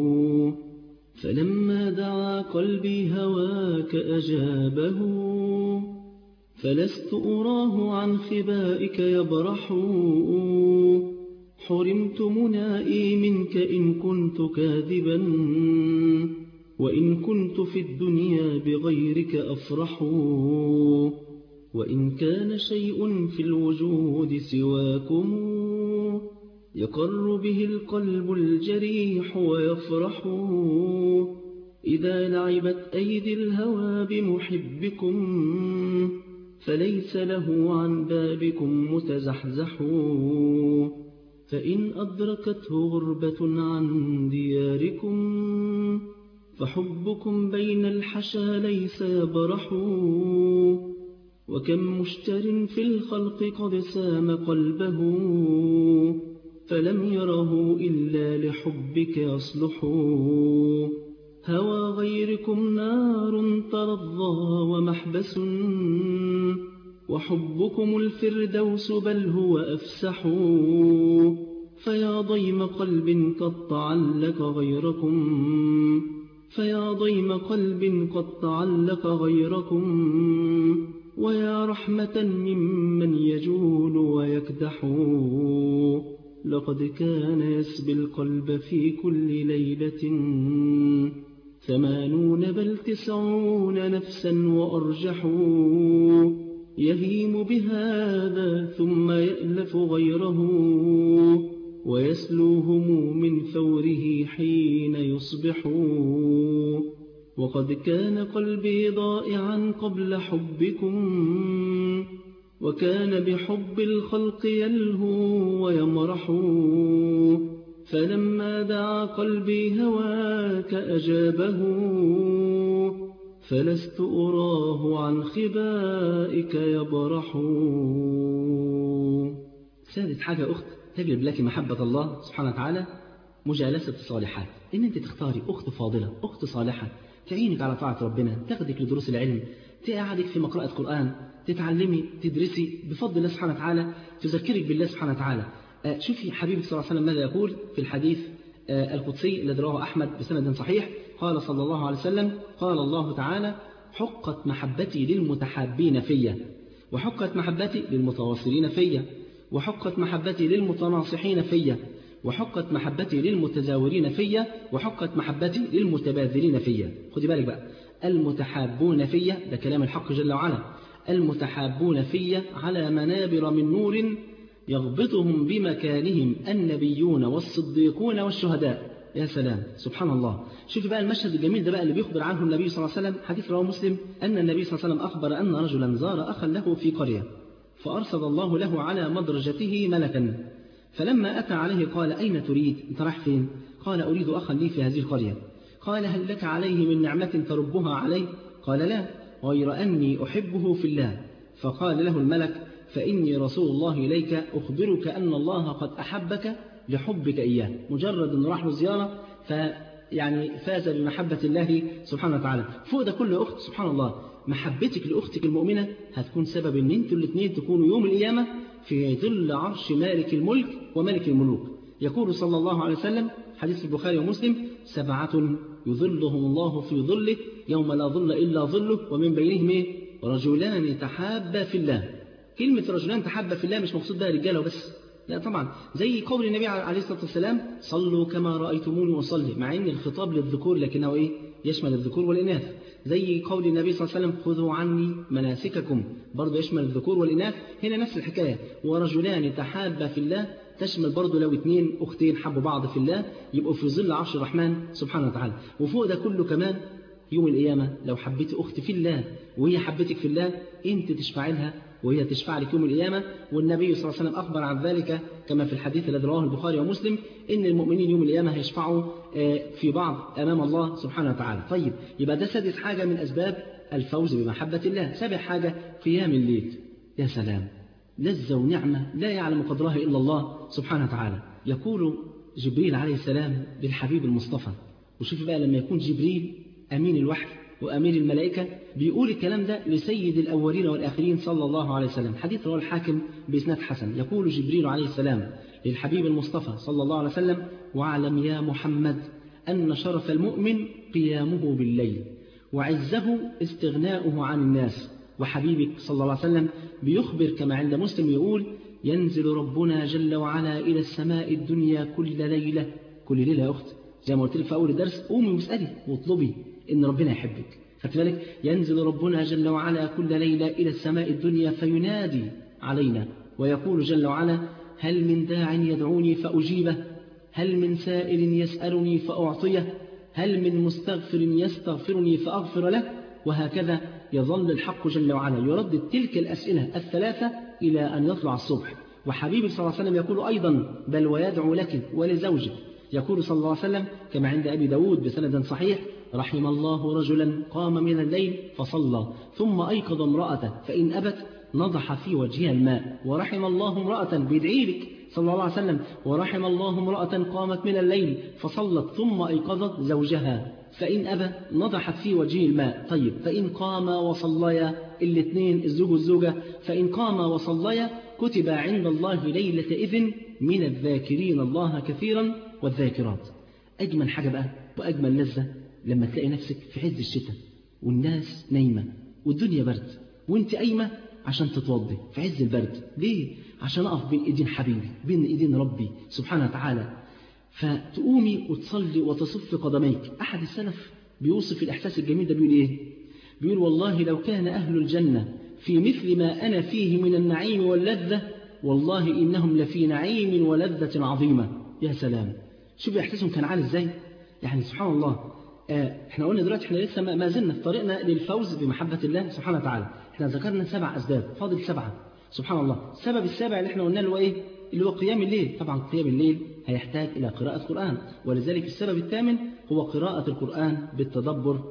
فلما دعا قلبي هواك أجابه، فلست أراه عن خبائك يبرح. حرمت منائي منك إن كنت كاذبا، وإن كنت في الدنيا بغيرك أفرح. وإن كان شيء في الوجود سواكم، يقر به القلب الجريح ويفرح. إذا لعبت أيدي الهوى بمحبكم، فليس له عن بابكم متزحزح. فإن أدركته غربة عن دياركم، فحبكم بين الحشا ليس يبرح. وكم مشتر في الخلق قد سام قلبه، فلم يره إلا لحبك يصلح. هوى غيركم نار تلظى ومحبس، وحبكم الفردوس بل هو أفسح. فيا ضيم قلب قد تعلق غيركم، فيا ضيم قلب قد تعلق غيركم، ويا رحمة ممن يجول ويكدح. لقد كان يسبي القلب في كل ليلة 80 بل 90 نفسا وأرجح، يهيم بهذا ثم يألف غيره، ويسلوهم من فوره حين يصبح. وقد كان قلبي ضائعا قبل حبكم، وكان بحب الخلق يلهو ويمرح. فلما دعا قلبي هواك أجابه، فلست أراه عن خبائك يبرح. سادس حاجة أخت تجلب لك محبة الله سبحانه وتعالى، مجالسة الصالحات. إن أنت تختاري أخت فاضلة، أخت صالحة تعينك على طاعة ربنا، تاخدك لدروس العلم، تقعدك في مقرأة قرآن، تتعلمي، تدرسي بفضل الله سبحانه وتعالى، تذكرك بالله سبحانه وتعالى. شوفي حبيبي صلى الله عليه وسلم ماذا يقول في الحديث القدسي الذي رواه أحمد بسند صحيح. قال صلى الله عليه وسلم: قال الله تعالى: حقت محبتي للمتحابين فيا، وحقت محبتي للمتواصلين فيا، وحقت محبتي للمتناصحين فيا، وحقت محبتي للمتزاورين فيا، وحقت محبتي للمتباذلين فيا. خدي بالك بقى، المتحابون فيا ده كلام الحق جل وعلا، المتحابون فيا على منابر من نور يغبطهم بمكانهم النبيون والصديقون والشهداء. يا سلام، سبحان الله. شوف بقى المشهد الجميل ده بقى اللي بيخبر عنه النبي صلى الله عليه وسلم. حديث رواه مسلم أن النبي صلى الله عليه وسلم أخبر أن رجلا زار أخا له في قرية، فأرسل الله له على مدرجته ملكا، فلما أتى عليه قال: أين تريد؟ أنت رايح فين؟ قال: أريد أخا لي في هذه القرية. قال: هل لك عليه من نعمة تربها عليه؟ قال: لا، غير أني أحبه في الله. فقال له الملك: فإني رسول الله إليك أخبرك أن الله قد أحبك لحبك إياه. مجرد أن راح له زيارة يعني فاز بمحبة الله سبحانه وتعالى. فوق ده كل أخت سبحان الله، محبتك لأختك المؤمنة هتكون سبب أن أنتوا الاثنين تكونوا يوم القيامة في ظل عرش مالك الملك وملك الملوك. يقول صلى الله عليه وسلم حديث البخاري ومسلم: 7 يظلهم الله في ظله يوم لا ظل إلا ظله، ومن بينهم رجلان تحابا في الله. كلمة رجلان تحابا في الله مش مقصود بها رجالة وبس، لا طبعا، زي قول النبي عليه الصلاة والسلام صلوا كما رأيتموني أصلي، مع أن الخطاب للذكور لكنه إيه؟ يشمل الذكور والإناث. زي قول النبي صلى الله عليه وسلم خذوا عني مناسككم، برضه يشمل الذكور والإناث. هنا نفس الحكاية، ورجلان تحابا في الله تشمل برضه لو 2 أختين حبوا بعض في الله يبقوا في ظل عرش الرحمن سبحانه وتعالى. وفوق ده كله كمان يوم القيامة لو حبيت أخت في الله وهي حبتك في الله، أنت تشفع لها وهي تشفع لك يوم القيامة. والنبي صلى الله عليه وسلم أخبر عن ذلك كما في الحديث الذي رواه البخاري ومسلم إن المؤمنين يوم القيامة هيشفعوا في بعض أمام الله سبحانه وتعالى. طيب، يبقى ده سادس حاجة من أسباب الفوز بمحبة الله. سابع حاجة قيام الليل. يا سلام، لذة ونعمة لا يعلم قدرها إلا الله سبحانه وتعالى. يقول جبريل عليه السلام للحبيب المصطفى، وشوف بقى لما يكون جبريل أمين الوحي وأمير الملائكة بيقول الكلام ده لسيد الأولين والآخرين صلى الله عليه وسلم. حديث رواه الحاكم بإسناد حسن. يقول جبريل عليه السلام للحبيب المصطفى صلى الله عليه وسلم: واعلم يا محمد أن شرف المؤمن قيامه بالليل، وعزه استغناؤه عن الناس. وحبيبك صلى الله عليه وسلم بيخبر كما عند مسلم يقول: ينزل ربنا جل وعلا إلى السماء الدنيا كل ليلة. كل ليلة يا أخت، زي ما قلت لك في أول الدرس، قومي واسألي واطلبي إن ربنا يحبك. خدت بالك؟ ينزل ربنا جل وعلا كل ليلة إلى السماء الدنيا فينادي علينا ويقول جل وعلا: هل من داع يدعوني فأجيبه؟ هل من سائل يسألني فأعطيه؟ هل من مستغفر يستغفرني فأغفر له؟ وهكذا يظل الحق جل وعلا يردد تلك الأسئلة الثلاثة إلى أن يطلع الصبح. وحبيبي صلى الله عليه وسلم يقول أيضا: بل ويدعو لك ولزوجك. يقول صلى الله عليه وسلم كما عند أبي داود بسند صحيح: رحم الله رجلا قام من الليل فصلى ثم أيقظ امرأته فإن أبت نضح في وجهها الماء. ورحم الله امرأة بيدعي لك صلى الله عليه وسلم: ورحم الله امرأة قامت من الليل فصلت ثم أيقظت زوجها فإن أبى نضحت في وجهه الماء. طيب، فإن قام وصليا الاثنين الزوج والزوجة، فإن قام وصليا كتب عند الله ليلة إذن من الذاكرين الله كثيرا والذاكرات. أجمل حاجة بقى وأجمل لذة لما تلاقي نفسك في عز الشتاء والناس نايمة والدنيا برد وانت قايمة عشان تتوضي في عز البرد. ليه؟ عشان أقف بين إيدين حبيبي، بين إيدين ربي سبحانه وتعالى، فتقومي وتصلي وتصف قدميك. أحد السلف بيوصف الإحساس الجميل ده بيقول إيه؟ بيقول: والله لو كان أهل الجنة في مثل ما أنا فيه من النعيم واللذة والله إنهم لفي نعيم ولذة عظيمة. يا سلام، شوف إحساسهم كان عالي إزاي. يعني سبحان الله. احنا قلنا دلوقتي احنا لسه ما زلنا في طريقنا للفوز بمحبة الله سبحانه وتعالى. احنا ذكرنا 7 أسباب، فاضل 7. سبحان الله. السبب السابع اللي احنا قلنا اللي هو ايه؟ اللي هو قيام الليل. طبعا قيام الليل هيحتاج إلى قراءة قرآن، ولذلك السبب الثامن هو قراءة القرآن بالتدبر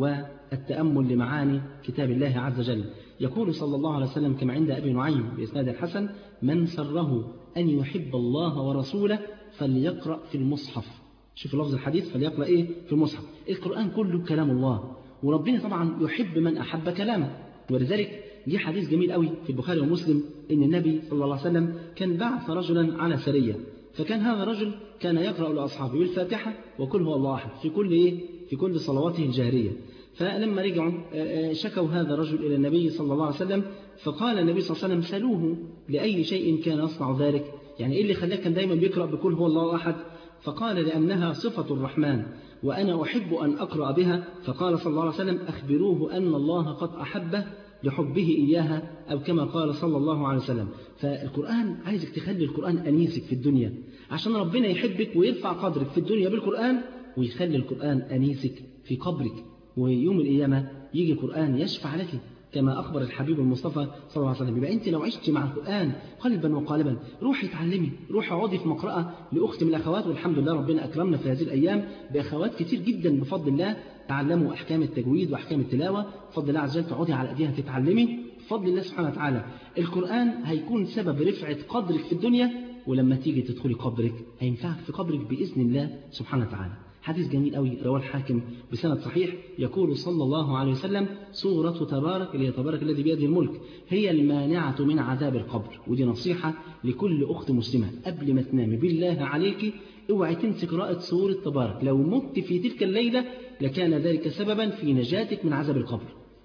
والتأمل لمعاني كتاب الله عز وجل. يقول صلى الله عليه وسلم كما عند أبي نعيم بإسناد الحسن: من سره أن يحب الله ورسوله فليقرأ في المصحف. شوف لفظ الحديث، فليقرأ إيه؟ في المصحف. القرآن كله كلام الله، وربنا طبعا يحب من أحب كلامه. ولذلك جه حديث جميل قوي في البخاري ومسلم إن النبي صلى الله عليه وسلم كان بعث رجلا على سرية، فكان هذا الرجل كان يقرأ لأصحابه بالفاتحة وقل هو الله أحد في كل إيه؟ في كل صلواته الجهرية. فلما رجعوا شكوا هذا الرجل إلى النبي صلى الله عليه وسلم، فقال النبي صلى الله عليه وسلم: سألوه لأي شيء كان يصنع ذلك؟ يعني إيه اللي خلاه كان دايما بيقرأ بكل هو الله أحد؟ فقال: لأنها صفة الرحمن وأنا أحب أن أقرأ بها. فقال صلى الله عليه وسلم: أخبروه أن الله قد أحبه لحبه إياها، أو كما قال صلى الله عليه وسلم. فالقرآن عايزك تخلي القرآن أنيسك في الدنيا عشان ربنا يحبك ويرفع قدرك في الدنيا بالقرآن، ويخلي القرآن أنيسك في قبرك، ويوم القيامة يجي القرآن يشفع لك كما أخبر الحبيب المصطفى صلى الله عليه وسلم. يبقى أنت لو عشت مع القرآن قلبا وقالبا، روحي اتعلمي، روحي اقعدي في مقرأة لأخت من الأخوات. والحمد لله ربنا أكرمنا في هذه الأيام بأخوات كتير جدا بفضل الله تعلموا أحكام التجويد وأحكام التلاوة بفضل الله عز وجل. تقعدي على أيديها تتعلمي بفضل الله سبحانه وتعالى. القرآن هيكون سبب رفعة قدرك في الدنيا، ولما تيجي تدخلي قبرك هينفعك في قبرك بإذن الله سبحانه وتعالى. حديث جميل قوي رواه الحاكم بسند صحيح. يقول صلى الله عليه وسلم: سورة تبارك، اللي هي تبارك الذي بيده الملك، هي المانعة من عذاب القبر. ودي نصيحة لكل أخت مسلمة قبل ما تنامي، بالله عليك اوعي تنسي قراءة سورة تبارك. لو مت في تلك الليلة لكان ذلك سببا في نجاتك من عذاب القبر.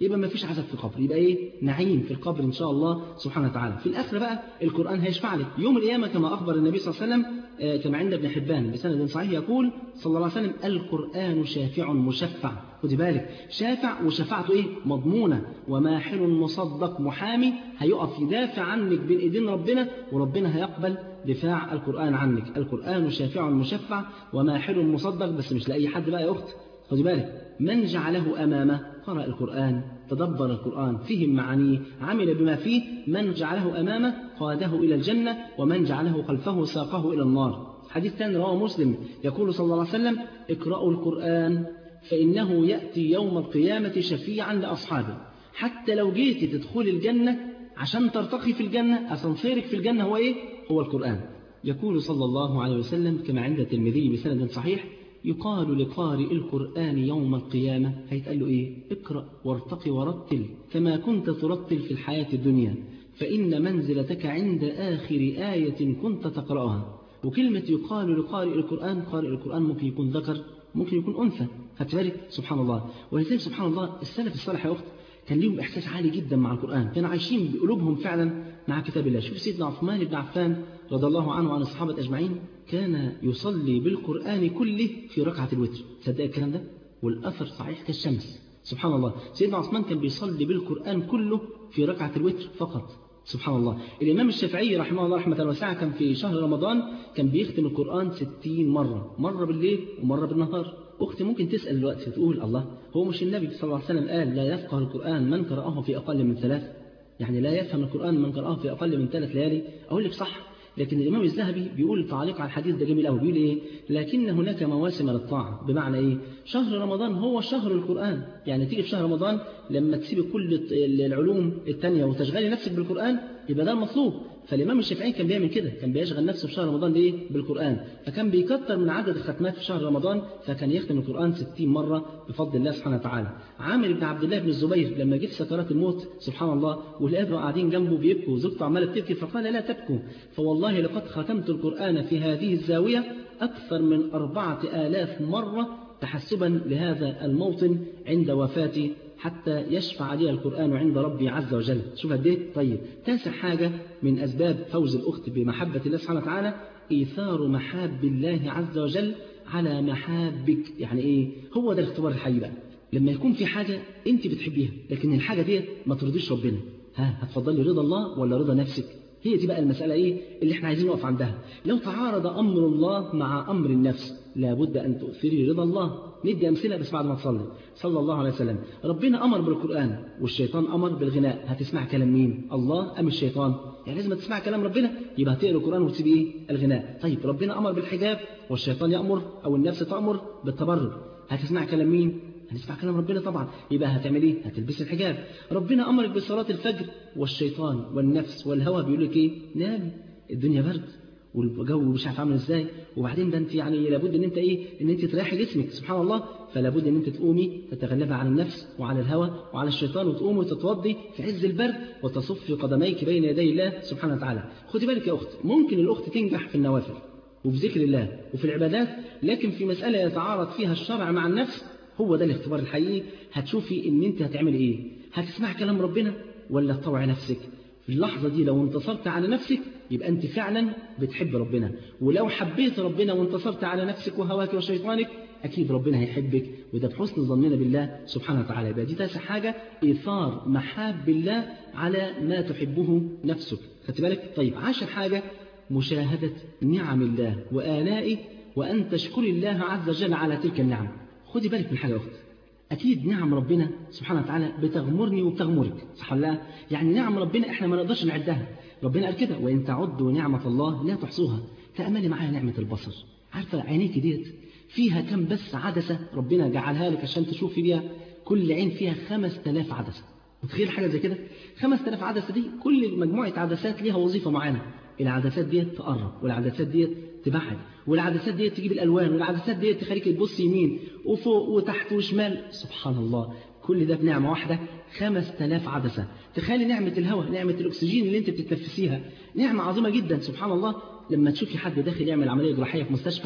يبقى ما فيش عذاب في القبر، يبقى ايه؟ نعيم في القبر ان شاء الله سبحانه وتعالى. في الاخره بقى القران هيشفع لك يوم القيامه كما اخبر النبي صلى الله عليه وسلم كما عند ابن حبان بسند صحيح يقول صلى الله عليه وسلم: القران شافع مشفع. خدي بالك، شافع وشفاعته ايه؟ مضمونه، وماحل مصدق محامي هيقف يدافع عنك بين ايدين ربنا، وربنا هيقبل دفاع القران عنك. القران شافع مشفع وماحل مصدق، بس مش لاي حد بقى يا اخت. خدي بالك، من جعله امامه قرأ القرآن، تدبر القرآن، فهم معانيه، عمل بما فيه. من جعله أمامه قاده إلى الجنة، ومن جعله خلفه ساقه إلى النار. حديث ثاني رواه مسلم يقول صلى الله عليه وسلم: اقرأوا القرآن فإنه يأتي يوم القيامة شفيعا لأصحابه. حتى لو جيتي تدخل الجنة عشان ترتقي في الجنة، أسانسيرك في الجنة هو إيه؟ هو القرآن. يقول صلى الله عليه وسلم كما عند الترمذي بسند صحيح: يقال لقارئ القرآن يوم القيامة، هيتقال له إيه؟ اقرأ وارتقي ورتل كما كنت ترتل في الحياة الدنيا، فإن منزلتك عند آخر آية كنت تقرأها. وكلمة يقال لقارئ القرآن، قارئ القرآن ممكن يكون ذكر ممكن يكون أنثى، هتبارك سبحان الله. ولذلك سبحان الله السلف الصالح يا أخت كان لهم إحساس عالي جدا مع القرآن، كانوا عايشين بقلوبهم فعلا مع كتاب الله. شوف سيدنا عثمان بن عفان رضي الله عنه وعن الصحابة أجمعين، كان يصلي بالقرآن كله في ركعة الوتر. تصدق الكلام ده؟ والأثر صحيح كالشمس. سبحان الله، سيدنا عثمان كان بيصلي بالقرآن كله في ركعة الوتر فقط. سبحان الله. الإمام الشافعي رحمه الله رحمة واسعة كان في شهر رمضان كان بيختم القرآن 60 مرة، مرة بالليل ومرة بالنهار. أختي ممكن تسأل دلوقتي تقول: الله، هو مش النبي صلى الله عليه وسلم قال لا يفقه القرآن من قرأه في أقل من 3؟ يعني لا يفهم القرآن من قرأه في أقل من 3 ليالي. أقول لك صح، لكن الإمام الذهبي بيقول تعليق على الحديث ده جميل قوي، بيقول إيه؟ لكن هناك مواسم للطاعة. بمعنى إيه؟ شهر رمضان هو شهر القرآن، يعني تيجي في شهر رمضان لما تسيب كل العلوم التانية وتشغلي نفسك بالقرآن، يبقى ده المطلوب. فالإمام الشافعي كان بيعمل كده، كان بيشغل نفسه في شهر رمضان ليه؟ بالقرآن، فكان بيكتر من عدد الختمات في شهر رمضان، فكان يختم القرآن 60 مرة بفضل الله سبحانه وتعالى. عامر بن عبد الله بن الزبير لما جه في سكرات الموت سبحان الله والأهل قاعدين جنبه بيبكوا وزوجته عمالة بتبكي، فقال: لا تبكوا، فوالله لقد ختمت القرآن في هذه الزاوية أكثر من 4000 مرة تحسبا لهذا الموطن عند وفاتي، حتى يشفع لي القرآن عند ربي عز وجل. شوف قد ايه. طيب، تاسع حاجة من أسباب فوز الأخت بمحبة الله سبحانه وتعالى إيثار محاب الله عز وجل على محابك. يعني إيه؟ هو ده الاختبار الحقيقي بقى. لما يكون في حاجة أنت بتحبيها لكن الحاجة دي ما ترضيش ربنا، هتفضلي رضا الله ولا رضا نفسك؟ هي دي بقى المسألة إيه اللي احنا عايزين نقف عندها. لو تعارض أمر الله مع أمر النفس لابد أن تؤثري رضا الله. ندي أمثلة بس بعد ما تصلي. صلى الله عليه وسلم ربنا أمر بالقرآن والشيطان أمر بالغناء، هتسمع كلام مين؟ الله أم الشيطان؟ يعني لازم تسمع كلام ربنا، يبقى هتقرأ القرآن وتسيبي إيه؟ الغناء. طيب، ربنا أمر بالحجاب والشيطان يأمر أو النفس تأمر بالتبرج، هتسمع كلام مين؟ هنسمع كلام ربنا طبعا، يبقى هتعمل ايه؟ هتلبس الحجاب. ربنا امرك بصلاه الفجر والشيطان والنفس والهوى بيقول لك ايه؟ نام، الدنيا برد والجو مش عارف عامل ازاي، وبعدين ده انت يعني لابد ان انت ايه؟ ان انت تريحي جسمك سبحان الله. فلابد ان انت تقومي تتغلبي على النفس وعلى الهوى وعلى الشيطان، وتقومي وتتوضي في عز البرد وتصفي قدميك بين يدي الله سبحانه وتعالى. خدي بالك يا اخت، ممكن الاخت تنجح في النوافل وفي ذكر الله وفي العبادات، لكن في مساله يتعارض فيها الشرع مع النفس، هو ده الاختبار الحقيقي. هتشوفي ان انت هتعمل ايه؟ هتسمع كلام ربنا ولا تطوعي نفسك؟ في اللحظة دي لو انتصرت على نفسك يبقى انت فعلا بتحب ربنا، ولو حبيت ربنا وانتصرت على نفسك وهواك وشيطانك اكيد ربنا هيحبك، وده بحسن ظننا بالله سبحانه وتعالى. يبقى دي تاسع حاجة، ايثار محاب الله على ما تحبه نفسك. خدت بالك؟ طيب، 10 حاجة، مشاهدة نعم الله وآلائه وأن تشكر الله عز وجل على تلك النعم. خدي بالك من حاجة يا أخت، أكيد نعم ربنا سبحانه وتعالى بتغمرني وبتغمرك، صح ولا لا؟ يعني نعم ربنا إحنا ما نقدرش نعدها. ربنا قال كده: وإن تعدوا نعمة الله لا تحصوها. تأملي معايا نعمة البصر، عارفة عينيك ديت فيها كم بس عدسة ربنا جعلها لك عشان تشوفي بيها؟ كل عين فيها 5000 عدسة. متخيل حاجة زي كده؟ 5000 عدسة دي كل مجموعة عدسات ليها وظيفة معينة. العدسات ديت تقرب، والعدسات ديت تبعد، والعدسات ديت تجيب الألوان، والعدسات ديت تخليك تبص يمين وفوق وتحت وشمال. سبحان الله، كل ده بنعمة واحدة، 5000 عدسة. تخيلي نعمة الهواء، نعمة الأكسجين اللي انت بتتنفسيها، نعمة عظيمة جدا سبحان الله. لما تشوفي حد داخل يعمل عملية جراحية في مستشفى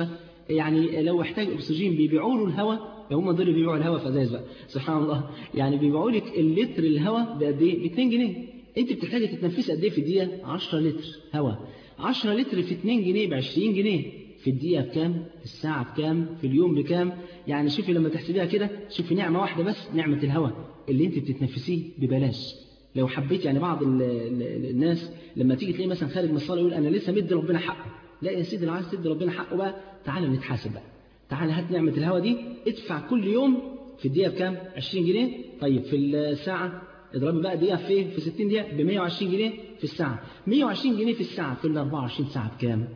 يعني لو احتاج أكسجين بيبيعوا له الهواء، هم دول اللي بيبيعوا الهواء فزايز بقى سبحان الله، يعني بيبيعوا لك اللتر الهواء بقد ايه؟ ب 2 جنيه. انت بتحتاجي تتنفسي قد ايه في الدقيقه؟ 10 لتر هواء. 10 لتر في 2 جنيه ب 20 جنيه. في الدقيقه بكام؟ في الساعه بكام؟ في اليوم بكام؟ يعني شوفي لما تحسبيها كده، شوفي نعمه واحده بس، نعمه الهواء اللي انت بتتنفسيه ببلاش. لو حبيت يعني بعض الناس لما تيجي تلاقي مثلا خارج من الصلاه يقول انا لسه مدي ربنا حقه. لا يا سيدي، لو عايز تدي ربنا حقه بقى تعالى نتحاسب بقى. تعالى هات نعمة الهواء دي، ادفع كل يوم في الدقيقة بكام؟ 20 جنيه. طيب في الساعة اضربي بقى دقيقة في 60 دقيقة ب 120 جنيه في الساعة. 120 جنيه في الساعة في ال 24 ساعة بكام؟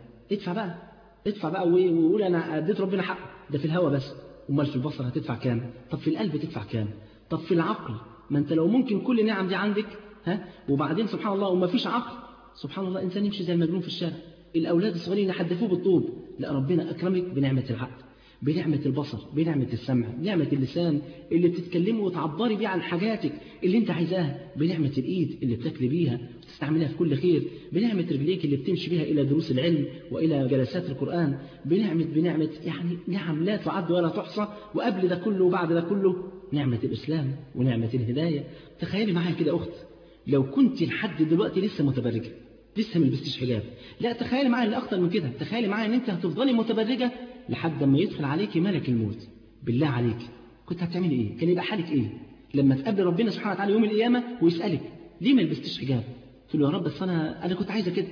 ادفع بقى وقول أنا اديت ربنا حقه. ده في الهواء بس. أمال في البصر هتدفع كام؟ طب في القلب تدفع كام؟ طب في العقل، ما أنت لو ممكن كل نعم دي عندك وبعدين سبحان الله وما فيش عقل، سبحان الله إنسان يمشي زي المجنون في الشارع. الأولاد الصغيرين يحدفوه بالطوب. لا، ربنا أكرمك بنعمة العقل، بنعمة البصر، بنعمة السمع، بنعمة اللسان اللي بتتكلمي وتعبري بيه عن حاجاتك اللي انت عايزاها، بنعمة الإيد اللي بتاكلي بيها وتستعملها في كل خير، بنعمة رجليك اللي بتمشي بيها إلى دروس العلم وإلى جلسات القرآن، بنعمة يعني نعم لا تعد ولا تحصى. وقبل ده كله وبعد ده كله نعمة الإسلام ونعمة الهداية. تخيلي معايا كده أخت، لو كنت لحد دلوقتي لسه متبرجة، لسه ما لبستيش حجاب، لا تخيلي معايا اللي أكتر من كده، تخيلي معايا إن أنت هتفضلي متبرجة لحد ما يدخل عليك ملك الموت. بالله عليك كنت هتعملي ايه؟ كان يبقى حالك ايه لما تقابل ربنا سبحانه وتعالى يوم القيامه ويسالك ليه ما لبستش حجاب؟ تقول له يا رب بس انا كنت عايزه كده.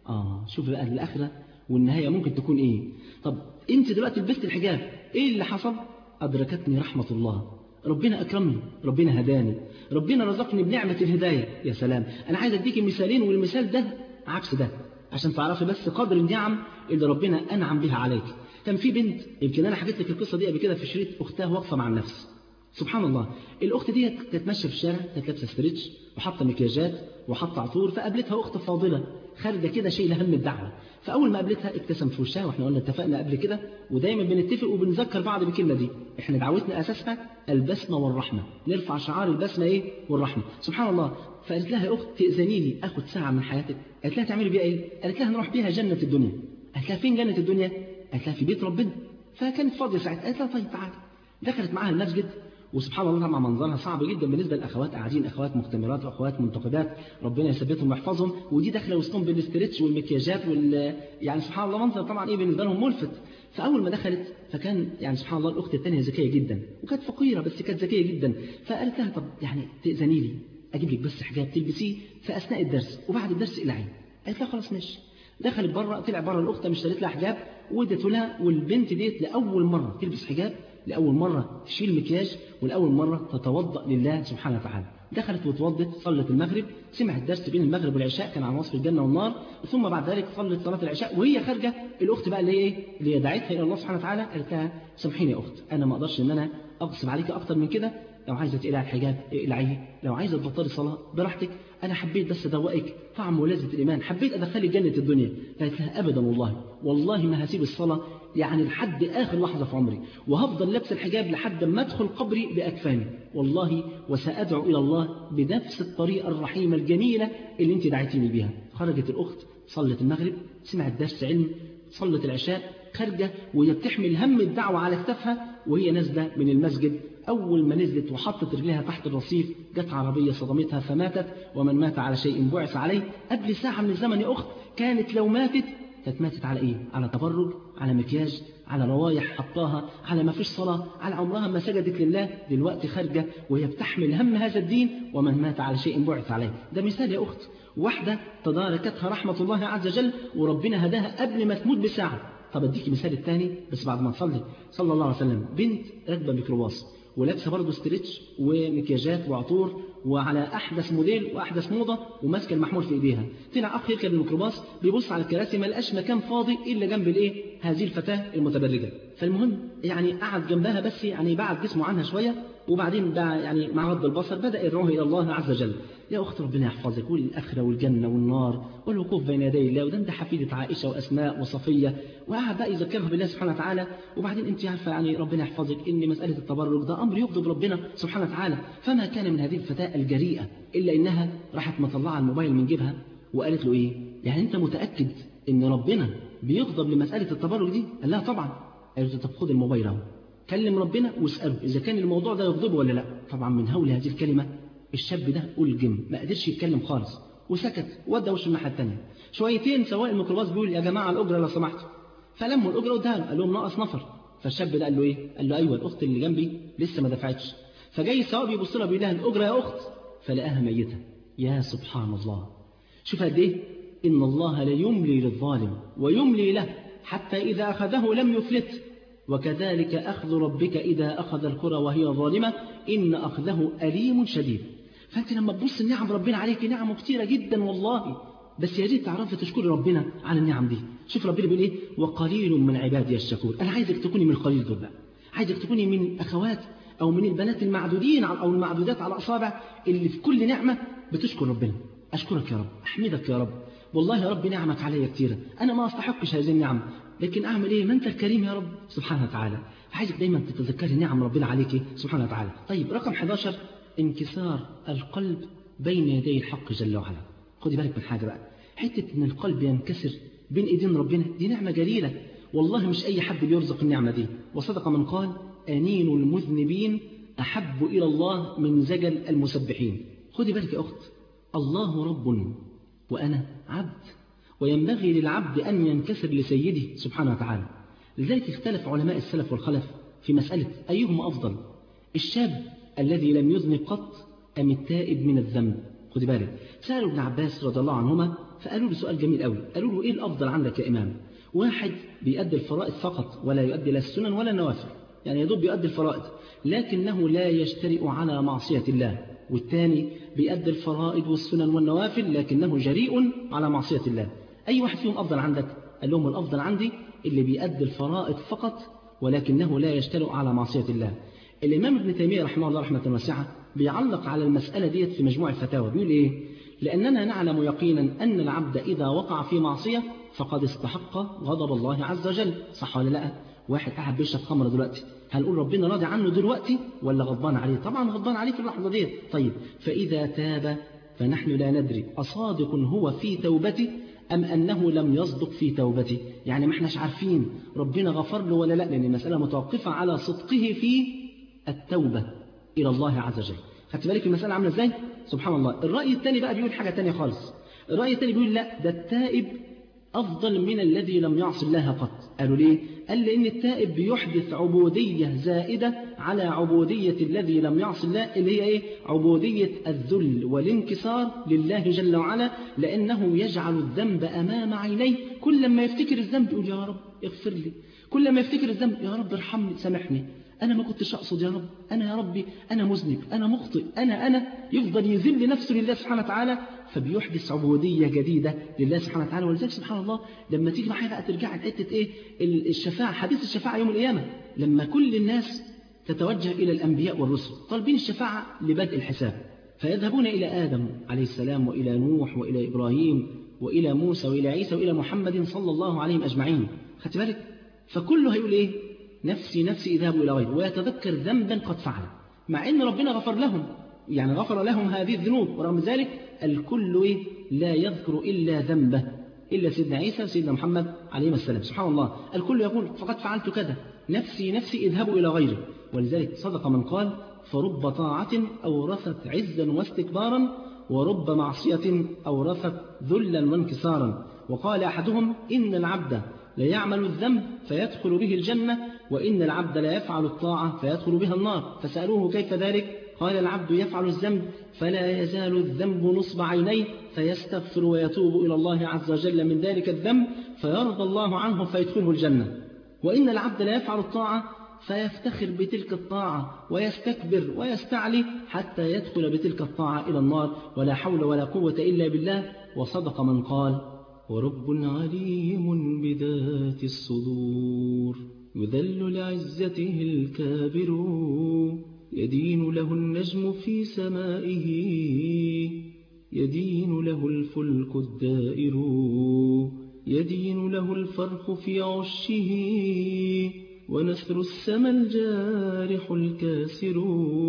شوف بقى الاخره والنهايه ممكن تكون ايه. طب انت دلوقتي لبست الحجاب، ايه اللي حصل؟ ادركتني رحمه الله، ربنا اكرمني، ربنا هداني، ربنا رزقني بنعمه الهدايه. يا سلام، انا عايز اديك مثالين والمثال ده عكس ده عشان تعرفي بس قدر النعم اللي ربنا انعم بها عليك. كان في بنت، يمكن انا حكيت لك القصه دي قبل كده في شريط، اختها واقفه مع النفس. سبحان الله، الاخت دي كانت ماشيه في الشارع، كانت لابسه ستريتش وحاطه مكياجات وحاطه عطور، فقابلتها اخت فاضله خارجه كده شايله هم الدعوه. فاول ما قابلتها ابتسمت في وشها، واحنا قلنا اتفقنا قبل كده ودايما بنتفق وبنذكر بعض بالكلمه دي، احنا دعوتنا اساسها البسمه والرحمه، نرفع شعار البسمه ايه؟ والرحمه. سبحان الله. فقالت لها يا اخت تاذني لي اخد ساعه من حياتك؟ قالت لها تعملي بيها ايه؟ قالت لها نروح بيها جنه الدنيا. قالت لها فين جنه الدنيا؟ قالت لها في بيت ربنا. فكانت فاضيه ساعتها، قالت لها طيب تعالي. دخلت معاها المسجد، وسبحان الله طبعا منظرها صعب جدا بالنسبه للاخوات قاعدين، اخوات مختمرات واخوات منتقدات، ربنا يثبتهم ويحفظهم، ودي داخله وسطهم بالاسترتش والمكياجات يعني سبحان الله منظر طبعا ايه بالنسبه لهم ملفت. فاول ما دخلت فكان يعني سبحان الله الاخت الثانيه ذكيه جدا وكانت فقيره بس كانت ذكيه جدا، فقالت لها طب يعني تاذني لي اجيب لك بس حجاب تلبسيه في اثناء الدرس وبعد الدرس العي. قالت لها خلاص ماشي. دخلت بره، طلع بره الاخت مش اشتريت لها حجاب وادته لها، والبنت ديت لاول مره تلبس حجاب، لاول مره تشيل مكياج، ولاول مره تتوضا لله سبحانه وتعالى. دخلت وتوضت، صلت المغرب، سمعت درس بين المغرب والعشاء كان عن وصف الجنه والنار، ثم بعد ذلك صلت صلاه العشاء. وهي خارجه الاخت بقى اللي هي دعتها الى الله سبحانه وتعالى، قالت لها سامحيني يا اخت، انا ما اقدرش ان انا اغصب عليك اكتر من كده، لو عايزه تقلعي الحجاب اقلعيه، لو عايزه تبطلي صلاه براحتك، انا حبيت بس ادوقك طعم ولذه الايمان، حبيت ادخلك جنه الدنيا. قالت لها ابدا والله ما هسيب الصلاه يعني لحد اخر لحظه في عمري، وهفضل لابس الحجاب لحد ما ادخل قبري باكفاني والله، وسادعو الى الله بنفس الطريقه الرحيمه الجميله اللي انت دعيتيني بيها. خرجت الاخت، صلت المغرب، سمعت درس علم، صلت العشاء، خارجه وهي بتحمل هم الدعوه على كتافها. وهي نازله من المسجد، أول ما نزلت وحطت رجلها تحت الرصيف جت عربية صدمتها فماتت، ومن مات على شيء بعث عليه. قبل ساعة من الزمن يا أخت كانت لو ماتت كانت ماتت على إيه؟ على تبرج، على مكياج، على روايح حطاها، على ما فيش صلاة، على عمرها ما سجدت لله. دلوقتي خارجة وهي بتحمل هم هذا الدين، ومن مات على شيء بعث عليه. ده مثال يا أخت، واحدة تداركتها رحمة الله عز وجل وربنا هداها قبل ما تموت بساعة. طب أديك مثال الثاني بس بعد ما تصلي صلى الله عليه وسلم. بنت راكبة ميكروباص ولابسه برضه ستريتش ومكياجات وعطور وعلى احدث موديل واحدث موضه وماسكه المحمول في ايديها. طلع اخ يركب الميكروباص بيبص على الكراسي ما لقاش مكان فاضي الا جنب الايه؟ هذه الفتاه المتبرجه. فالمهم يعني قعد جنبها بس يعني بعد جسمه عنها شويه، وبعدين بقى يعني مع غض البصر بدا يدعوه الى الله عز وجل. يا اخت ربنا يحفظك، والاخره والجنه والنار والوقوف بين يدي الله، وده انت حفيده عائشه واسماء وصفيه، وقعد بقى يذكرها بالله سبحانه وتعالى. وبعدين انت عارفه يعني ربنا يحفظك ان مساله التبرج ده امر يغضب ربنا سبحانه وتعالى. فما كان من هذه الفتاه الجريئه الا انها راحت مطلعه الموبايل من جيبها وقالت له ايه؟ يعني انت متاكد ان ربنا بيغضب لمساله التبرج دي؟ قال لها طبعا. قالوا له طب خد الموبايل اهو، كلم ربنا واسأله إذا كان الموضوع ده يغضبه ولا لا. طبعا من هول هذه الكلمة الشاب ده ألجم، ما قدرش يتكلم خالص وسكت ودى وش الناحية الثانية. شويتين سواق الميكروباص بيقول يا جماعة الأجرة لو سمحتوا، فلموا الأجرة واداها له، قال لهم ناقص نفر. فالشاب ده قال له إيه؟ قال له أيوه الأخت اللي جنبي لسه ما دفعتش. فجاي السواق بيبص لها بيقول لها الأجرة يا أخت، فلقاها ميتة. يا سبحان الله، شوف قد إيه إن الله لا يملي للظالم ويملي له حتى إذا أخذه لم يفلت، وكذلك أخذ ربك إذا أخذ القرى وهي ظالمة إن أخذه أليم شديد. فأنت لما تبص النعم ربنا عليك نعم كتيرة جدا والله، بس يا ريت تعرفي تشكري ربنا على النعم دي. شوف ربنا بيقول إيه؟ وقليل من عبادي الشكور. أنا عايزك تكوني من القليل دول بقى، عايزك تكوني من الأخوات أو من البنات المعدودين أو المعدودات على أصابع اللي في كل نعمة بتشكر ربنا. أشكرك يا رب، أحمدك يا رب، والله يا رب نعمك علي كتيرة، أنا ما أستحقش هذه النعم، لكن أعمل إيه؟ ما أنت الكريم يا رب سبحانه وتعالى. عايزك دايما تتذكري نعم ربنا عليك سبحانه وتعالى. طيب رقم 11 انكسار القلب بين يدي الحق جل وعلا. خدي بالك من حاجة بقى، حتة إن القلب ينكسر بين إيدين ربنا دي نعمة جليلة، والله مش أي حد بيرزق النعمة دي. وصدق من قال أنين المذنبين أحب إلى الله من زجل المسبحين. خدي بالك يا أخت، الله رب وأنا عبد، وينبغي للعبد أن ينكسر لسيده سبحانه وتعالى. لذلك اختلف علماء السلف والخلف في مسألة أيهما أفضل، الشاب الذي لم يذنب قط أم التائب من الذنب. خدي بالك، سألوا ابن عباس رضي الله عنهما فقالوا له سؤال جميل قوي، قالوا له إيه الأفضل عندك يا إمام؟ واحد بيؤدي الفرائض فقط ولا يؤدي لا السنن ولا النوافل، يعني يدوب بيؤدي الفرائض لكنه لا يجترئ على معصية الله، والثاني بيؤدي الفرائض والسنن والنوافل لكنه جريء على معصية الله. أي واحد فيهم أفضل عندك؟ قال لهم الأفضل عندي اللي بيؤدي الفرائض فقط ولكنه لا يجترئ على معصية الله. الإمام ابن تيمية رحمه الله رحمة واسعة بيعلق على المسألة ديت في مجموع الفتاوى، بيقول إيه؟ لأننا نعلم يقينا أن العبد إذا وقع في معصية فقد استحق غضب الله عز وجل. صح ولا لا؟ واحد قاعد بيشرب خمر دلوقتي، هنقول ربنا راضي عنه دلوقتي ولا غضبان عليه؟ طبعا غضبان عليه في اللحظة ديت. طيب فإذا تاب فنحن لا ندري أصادق هو في توبته أم أنه لم يصدق في توبته، يعني ما احناش عارفين ربنا غفر له ولا لا، لأن المسألة متوقفة على صدقه في التوبة إلى الله عز وجل. خدت بالك المسألة عاملة ازاي؟ سبحان الله. الرأي الثاني بقى بيقول حاجة تانية خالص، الرأي الثاني بيقول لا، ده التائب أفضل من الذي لم يعص الله قط. قالوا ليه؟ قال لأن التائب بيحدث عبودية زائدة على عبودية الذي لم يعص الله، اللي هي إيه؟ عبودية الذل والانكسار لله جل وعلا، لأنه يجعل الذنب أمام عينيه، كل ما يفتكر الذنب يقول يا رب اغفر لي، كل ما يفتكر الذنب يا رب ارحمني سامحني، أنا ما كنتش أقصد يا رب، أنا يا ربي أنا مذنب، أنا مخطئ، أنا يفضل يذل نفسه لله سبحانه وتعالى، فبيحدث عبودية جديدة لله سبحانه وتعالى. ولذلك سبحان الله لما تيجي معايا بقى ترجع لحتة إيه؟ الشفاعة، حديث الشفاعة يوم القيامة، لما كل الناس تتوجه إلى الأنبياء والرسل طالبين الشفاعة لبدء الحساب، فيذهبون إلى آدم عليه السلام وإلى نوح وإلى إبراهيم وإلى موسى وإلى عيسى وإلى محمد صلى الله عليهم أجمعين. خدت بالك؟ فكله هيقول إيه؟ نفسي نفسي اذهبوا إلى غيره، ويتذكر ذنبا قد فعل، مع أن ربنا غفر لهم، يعني غفر لهم هذه الذنوب، ورغم ذلك الكل إيه؟ لا يذكر إلا ذنبه، إلا سيدنا عيسى وسيدنا محمد عليه السلام. سبحان الله، الكل يقول فقد فعلت كذا، نفسي نفسي اذهبوا إلى غيره. ولذلك صدق من قال فرب طاعة أورثت عزا واستكبارا، ورب معصية أورثت ذلا وانكسارا. وقال أحدهم إن العبد ليعمل الذنب فيدخل به الجنة، وإن العبد لا يفعل الطاعة فيدخل بها النار. فسألوه كيف ذلك؟ قال العبد يفعل الذنب فلا يزال الذنب نصب عينيه فيستغفر ويتوب إلى الله عز وجل من ذلك الذنب فيرضى الله عنه فيدخله الجنة، وإن العبد لا يفعل الطاعة فيفتخر بتلك الطاعة ويستكبر ويستعلي حتى يدخل بتلك الطاعة إلى النار، ولا حول ولا قوة إلا بالله. وصدق من قال ورب عليم بذات الصدور يذل لعزته الكابر، يدين له النجم في سمائه، يدين له الفلك الدائر، يدين له الفرخ في عشه، ونسر السما الجارح الكاسر،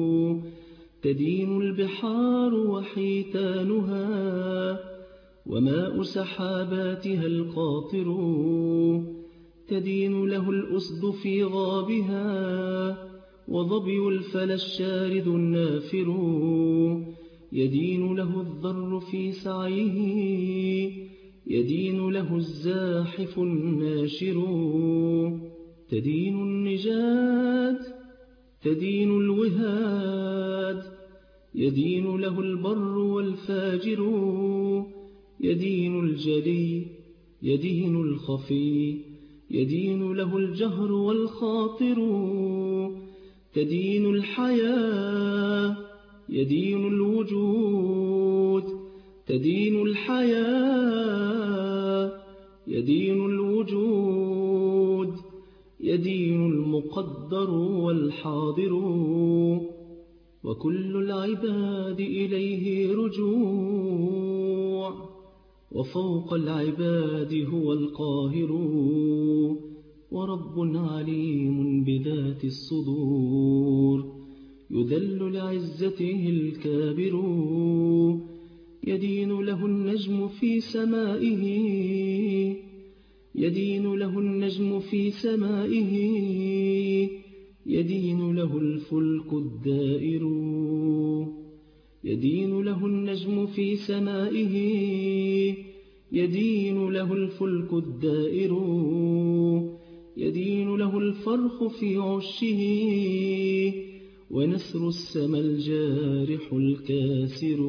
تدين البحار وحيتانها، وماء سحاباتها القاطر، تدين له الأسد في غابها وظبي الفلا الشارد النافر يدين له الذر في سعيه يدين له الزاحف الناشر تدين النجاد تدين الوهاد يدين له البر والفاجر يدين الجلي يدين الخفي يدين له الجهر والخاطر تدين الحياة يدين الوجود تدين الحياة يدين الوجود يدين المقدر والحاضر وكل العباد إليه رجوع وفوق العباد هو القاهر ورب عليم بذات الصدور يذل لعزته الكابر يدين له النجم في سمائه يدين له النجم في سمائه يدين له الفلك الدائر يدين له النجم في سمائه يدين له الفلك الدائر يدين له الفرخ في عشه ونسر السما الجارح الكاسر.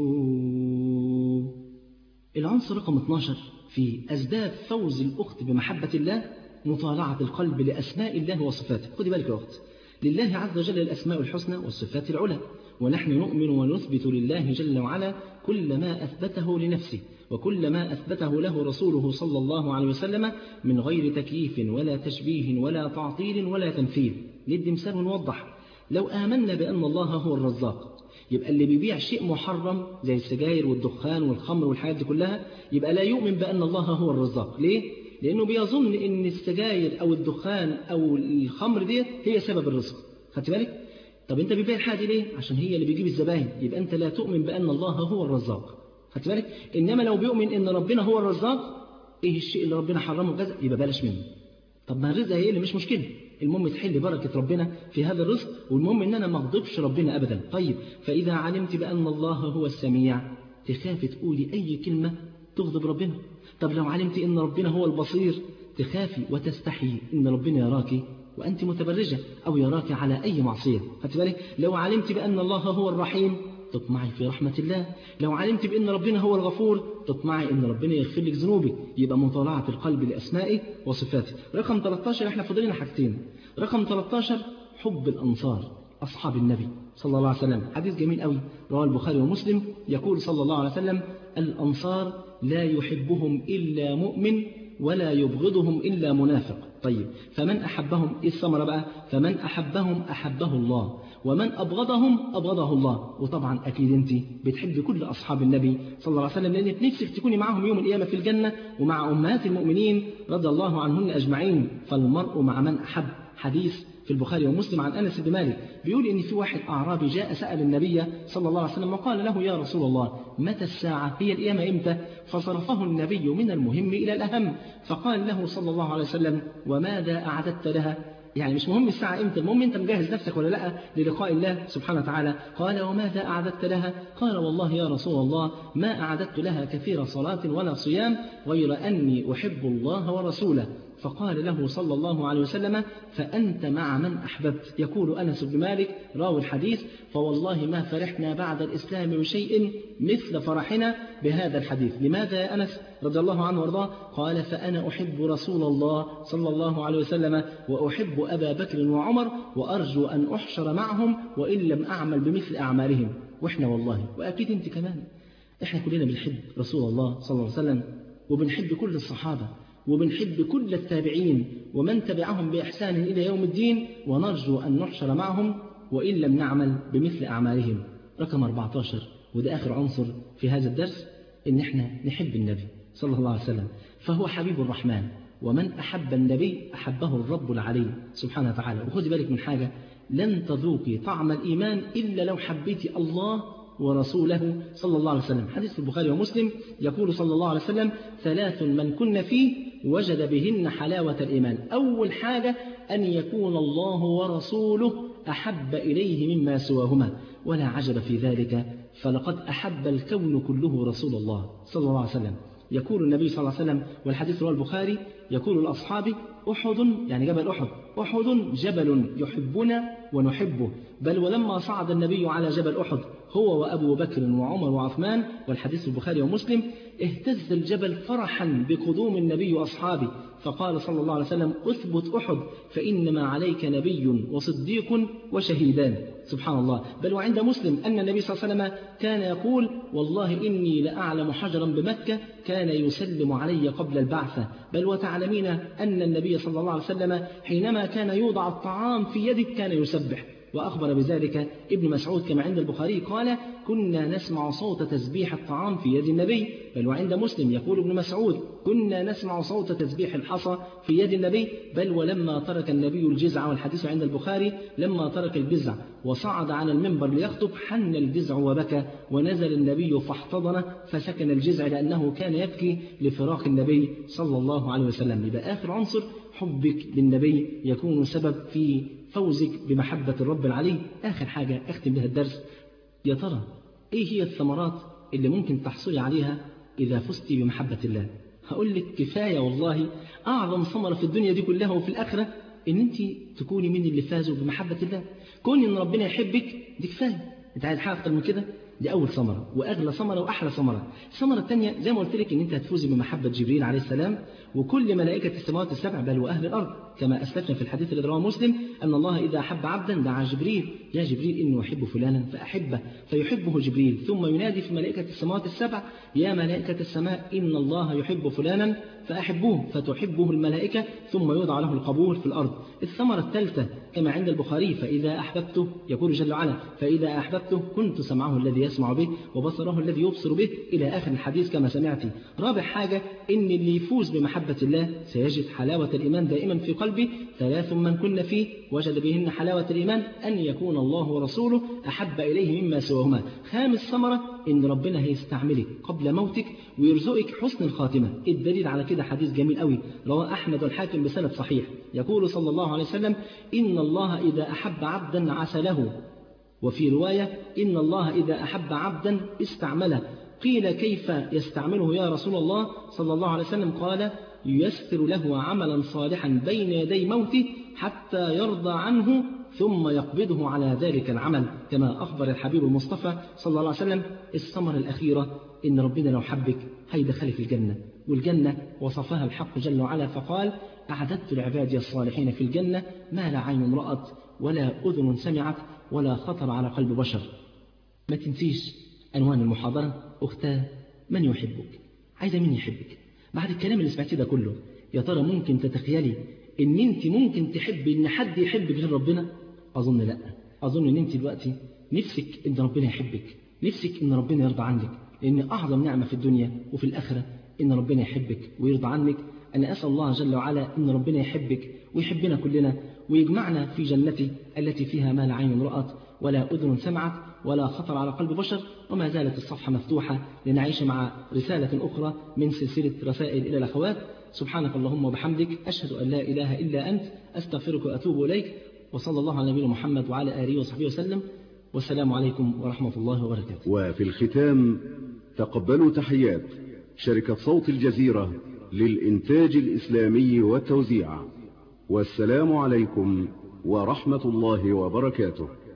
العنصر رقم 12 في أسباب فوز الأخت بمحبة الله مطالعة القلب لأسماء الله وصفاته. خدي بالك يا أخت، لله عز وجل الأسماء الحسنى والصفات العلى، ونحن نؤمن ونثبت لله جل وعلا كل ما أثبته لنفسه وكل ما أثبته له رسوله صلى الله عليه وسلم من غير تكييف ولا تشبيه ولا تعطيل ولا تمثيل. ندي مثال ونوضح. لو آمنا بأن الله هو الرزاق، يبقى اللي بيبيع شيء محرم زي السجاير والدخان والخمر والحاجات دي كلها يبقى لا يؤمن بأن الله هو الرزاق. ليه؟ لأنه بيظن إن السجاير أو الدخان أو الخمر دي هي سبب الرزق. خدت بالك؟ طب أنت بيبيع الحاجة دي ليه؟ عشان هي اللي بيجيب الزباين. يبقى أنت لا تؤمن بأن الله هو الرزاق. خدت بالك؟ إنما لو بيؤمن إن ربنا هو الرزاق، إيه الشيء اللي ربنا حرمه كذا يبقى بلاش منه. طب ما الرزق هي اللي مش مشكلة، المهم تحل بركة ربنا في هذا الرزق، والمهم إن أنا ما أغضبش ربنا أبدا. طيب فإذا علمت بأن الله هو السميع تخاف تقولي أي كلمة تغضب ربنا. طب لو علمت إن ربنا هو البصير تخافي وتستحي إن ربنا يراكي وأنت متبرجة أو يراك على أي معصية. خدت بالك؟ لو علمت بأن الله هو الرحيم تطمعي في رحمة الله. لو علمت بأن ربنا هو الغفور تطمعي أن ربنا يغفر لك ذنوبك. يبقى مطالعة القلب لأسمائه وصفاته. رقم 13 احنا فاضلين حاجتين. رقم 13 حب الأنصار أصحاب النبي صلى الله عليه وسلم. حديث جميل قوي رواه البخاري ومسلم، يقول صلى الله عليه وسلم: الأنصار لا يحبهم إلا مؤمن ولا يبغضهم إلا منافق. طيب فمن أحبهم، إيه الثمرة بقى؟ فمن أحبهم أحبه الله، ومن أبغضهم أبغضه الله. وطبعا أكيد أنت بتحب كل أصحاب النبي صلى الله عليه وسلم، لأنك نفسك تكوني معهم يوم القيامة في الجنة ومع أمهات المؤمنين رضي الله عنهن أجمعين. فالمرء مع من أحب. حديث في البخاري ومسلم عن أنس بن مالك بيقول إن في واحد أعرابي جاء سأل النبي صلى الله عليه وسلم وقال له: يا رسول الله متى الساعة؟ هي القيامة إمتى؟ فصرفه النبي من المهم إلى الأهم، فقال له صلى الله عليه وسلم: وماذا أعددت لها؟ يعني مش مهم الساعة إمتى، المهم أنت مجهز نفسك ولا لا للقاء الله سبحانه وتعالى. قال: وماذا أعددت لها؟ قال: والله يا رسول الله ما أعددت لها كثير صلاة ولا صيام غير أني أحب الله ورسوله. فقال له صلى الله عليه وسلم: فأنت مع من أحببت. يقول أنس بن مالك راوي الحديث: فوالله ما فرحنا بعد الإسلام بشيء مثل فرحنا بهذا الحديث. لماذا يا أنس رضي الله عنه وارضاه؟ قال: فأنا أحب رسول الله صلى الله عليه وسلم وأحب أبا بكر وعمر وأرجو أن أحشر معهم وإن لم أعمل بمثل أعمالهم. وإحنا والله وأكيد أنت كمان إحنا كلنا بنحب رسول الله صلى الله عليه وسلم، وبنحب كل الصحابة، وبنحب كل التابعين ومن تبعهم بإحسان إلى يوم الدين، ونرجو أن نحشر معهم وإن لم نعمل بمثل أعمالهم. رقم 14 وده آخر عنصر في هذا الدرس، إن إحنا نحب النبي صلى الله عليه وسلم، فهو حبيب الرحمن، ومن أحب النبي أحبه الرب العلي سبحانه وتعالى. وخذي بالك من حاجة، لن تذوقي طعم الإيمان إلا لو حبيتي الله ورسوله صلى الله عليه وسلم. حديث في البخاري ومسلم يقول صلى الله عليه وسلم: 3 من كن فيه وجد بهن حلاوة الإيمان. أول حاجة أن يكون الله ورسوله أحب إليه مما سواهما، ولا عجب في ذلك، فلقد أحب الكون كله رسول الله صلى الله عليه وسلم. يقول النبي صلى الله عليه وسلم، والحديث رواه البخاري، يقول الأصحاب: أحد، يعني جبل أحد، أحد جبل يحبنا ونحبه. بل ولما صعد النبي على جبل أحد هو وأبو بكر وعمر وعثمان، والحديث البخاري ومسلم، اهتز الجبل فرحا بقدوم النبي وأصحابه، فقال صلى الله عليه وسلم: أثبت أحد فإنما عليك نبي وصديق وشهيدان. سبحان الله. بل وعند مسلم أن النبي صلى الله عليه وسلم كان يقول: والله إني لأعلم حجرا بمكة كان يسلم علي قبل البعثة. بل وتعلمين أن النبي صلى الله عليه وسلم حينما كان يوضع الطعام في يده كان يسبح. وأخبر بذلك ابن مسعود كما عند البخاري قال: كنا نسمع صوت تسبيح الطعام في يد النبي. بل وعند مسلم يقول ابن مسعود: كنا نسمع صوت تسبيح الحصى في يد النبي. بل ولما ترك النبي الجزع، والحديث عند البخاري، لما ترك الجزع وصعد على المنبر ليخطب حن الجزع وبكى، ونزل النبي فاحتضنه فسكن الجزع لأنه كان يبكي لفراق النبي صلى الله عليه وسلم. يبقى آخر عنصر حبك للنبي يكون سبب في فوزك بمحبة الرب العلي. آخر حاجة أختم بها الدرس: يا ترى إيه هي الثمرات اللي ممكن تحصلي عليها إذا فزتي بمحبة الله؟ هقول لك كفاية والله، أعظم ثمرة في الدنيا دي كلها وفي الآخرة إن أنت تكوني من اللي فازوا بمحبة الله. كون إن ربنا يحبك دي كفاية. أنت عايز حاجة أكتر من كده؟ دي أول ثمرة وأغلى ثمرة وأحلى ثمرة. الثمرة الثانية زي ما قلت لك إن أنت هتفوزي بمحبة جبريل عليه السلام وكل ملائكة السماوات السبع بل وأهل الأرض، كما أسلفنا في الحديث الذي رواه مسلم أن الله إذا أحب عبدا دعا جبريل: يا جبريل إني أحب فلانا فأحبه، فيحبه جبريل، ثم ينادي في ملائكة السماوات السبع: يا ملائكة السماء إن الله يحب فلانا فأحبوه، فتحبه الملائكة، ثم يوضع له القبول في الأرض. الثمرة الثالثة كما عند البخاري: فإذا أحببته، يقول جل وعلا: فإذا أحببته كنت سمعه الذي يسمع به وبصره الذي يبصر به، إلى آخر الحديث كما سمعتي. رابع حاجة إن اللي يفوز بمحبة الله سيجد حلاوة الإيمان دائما في قلبه. 3 من كن فيه وجد بهن حلاوة الإيمان أن يكون الله ورسوله أحب إليه مما سواهما. 5 ثمرة إن ربنا هيستعملك قبل موتك ويرزقك حسن الخاتمة. الدليل على كده حديث جميل قوي رواه أحمد والحاكم بسند صحيح، يقول صلى الله عليه وسلم: إن الله إذا أحب عبدا عسله، وفي رواية: إن الله إذا أحب عبدا استعمله. قيل: كيف يستعمله يا رسول الله صلى الله عليه وسلم؟ قال: ييسر له عملا صالحا بين يدي موته حتى يرضى عنه ثم يقبضه على ذلك العمل، كما أخبر الحبيب المصطفى صلى الله عليه وسلم. الثمرة الأخيرة إن ربنا لو حبك هيدخلك الجنة، والجنة وصفها الحق جل وعلا فقال: أعددت لعبادي الصالحين في الجنة ما لا عين رأت ولا أذن سمعت ولا خطر على قلب بشر. ما تنسيش عنوان المحاضرة: أختاه من يحبك؟ عايزة مين يحبك؟ بعد الكلام اللي سمعتيه ده كله يا ترى ممكن تتخيلي إن أنت ممكن تحبي إن حد يحبك غير ربنا؟ أظن لا. أظن إن أنت دلوقتي نفسك إن ربنا يحبك، نفسك إن ربنا يرضى عنك، لأن أعظم نعمة في الدنيا وفي الآخرة إن ربنا يحبك ويرضى عنك. أنا أسأل الله جل وعلا إن ربنا يحبك ويحبنا كلنا ويجمعنا في جنته التي فيها ما لا عين رأت ولا أذن سمعت ولا خطر على قلب بشر. وما زالت الصفحة مفتوحة لنعيش مع رسالة أخرى من سلسلة رسائل إلى الأخوات. سبحانك اللهم وبحمدك، أشهد أن لا إله إلا أنت، أستغفرك وأتوب إليك. وصلى الله على نبينا محمد وعلى آله وصحبه وسلم، والسلام عليكم ورحمة الله وبركاته. وفي الختام تقبلوا تحيات شركة صوت الجزيرة للإنتاج الإسلامي والتوزيع، والسلام عليكم ورحمة الله وبركاته.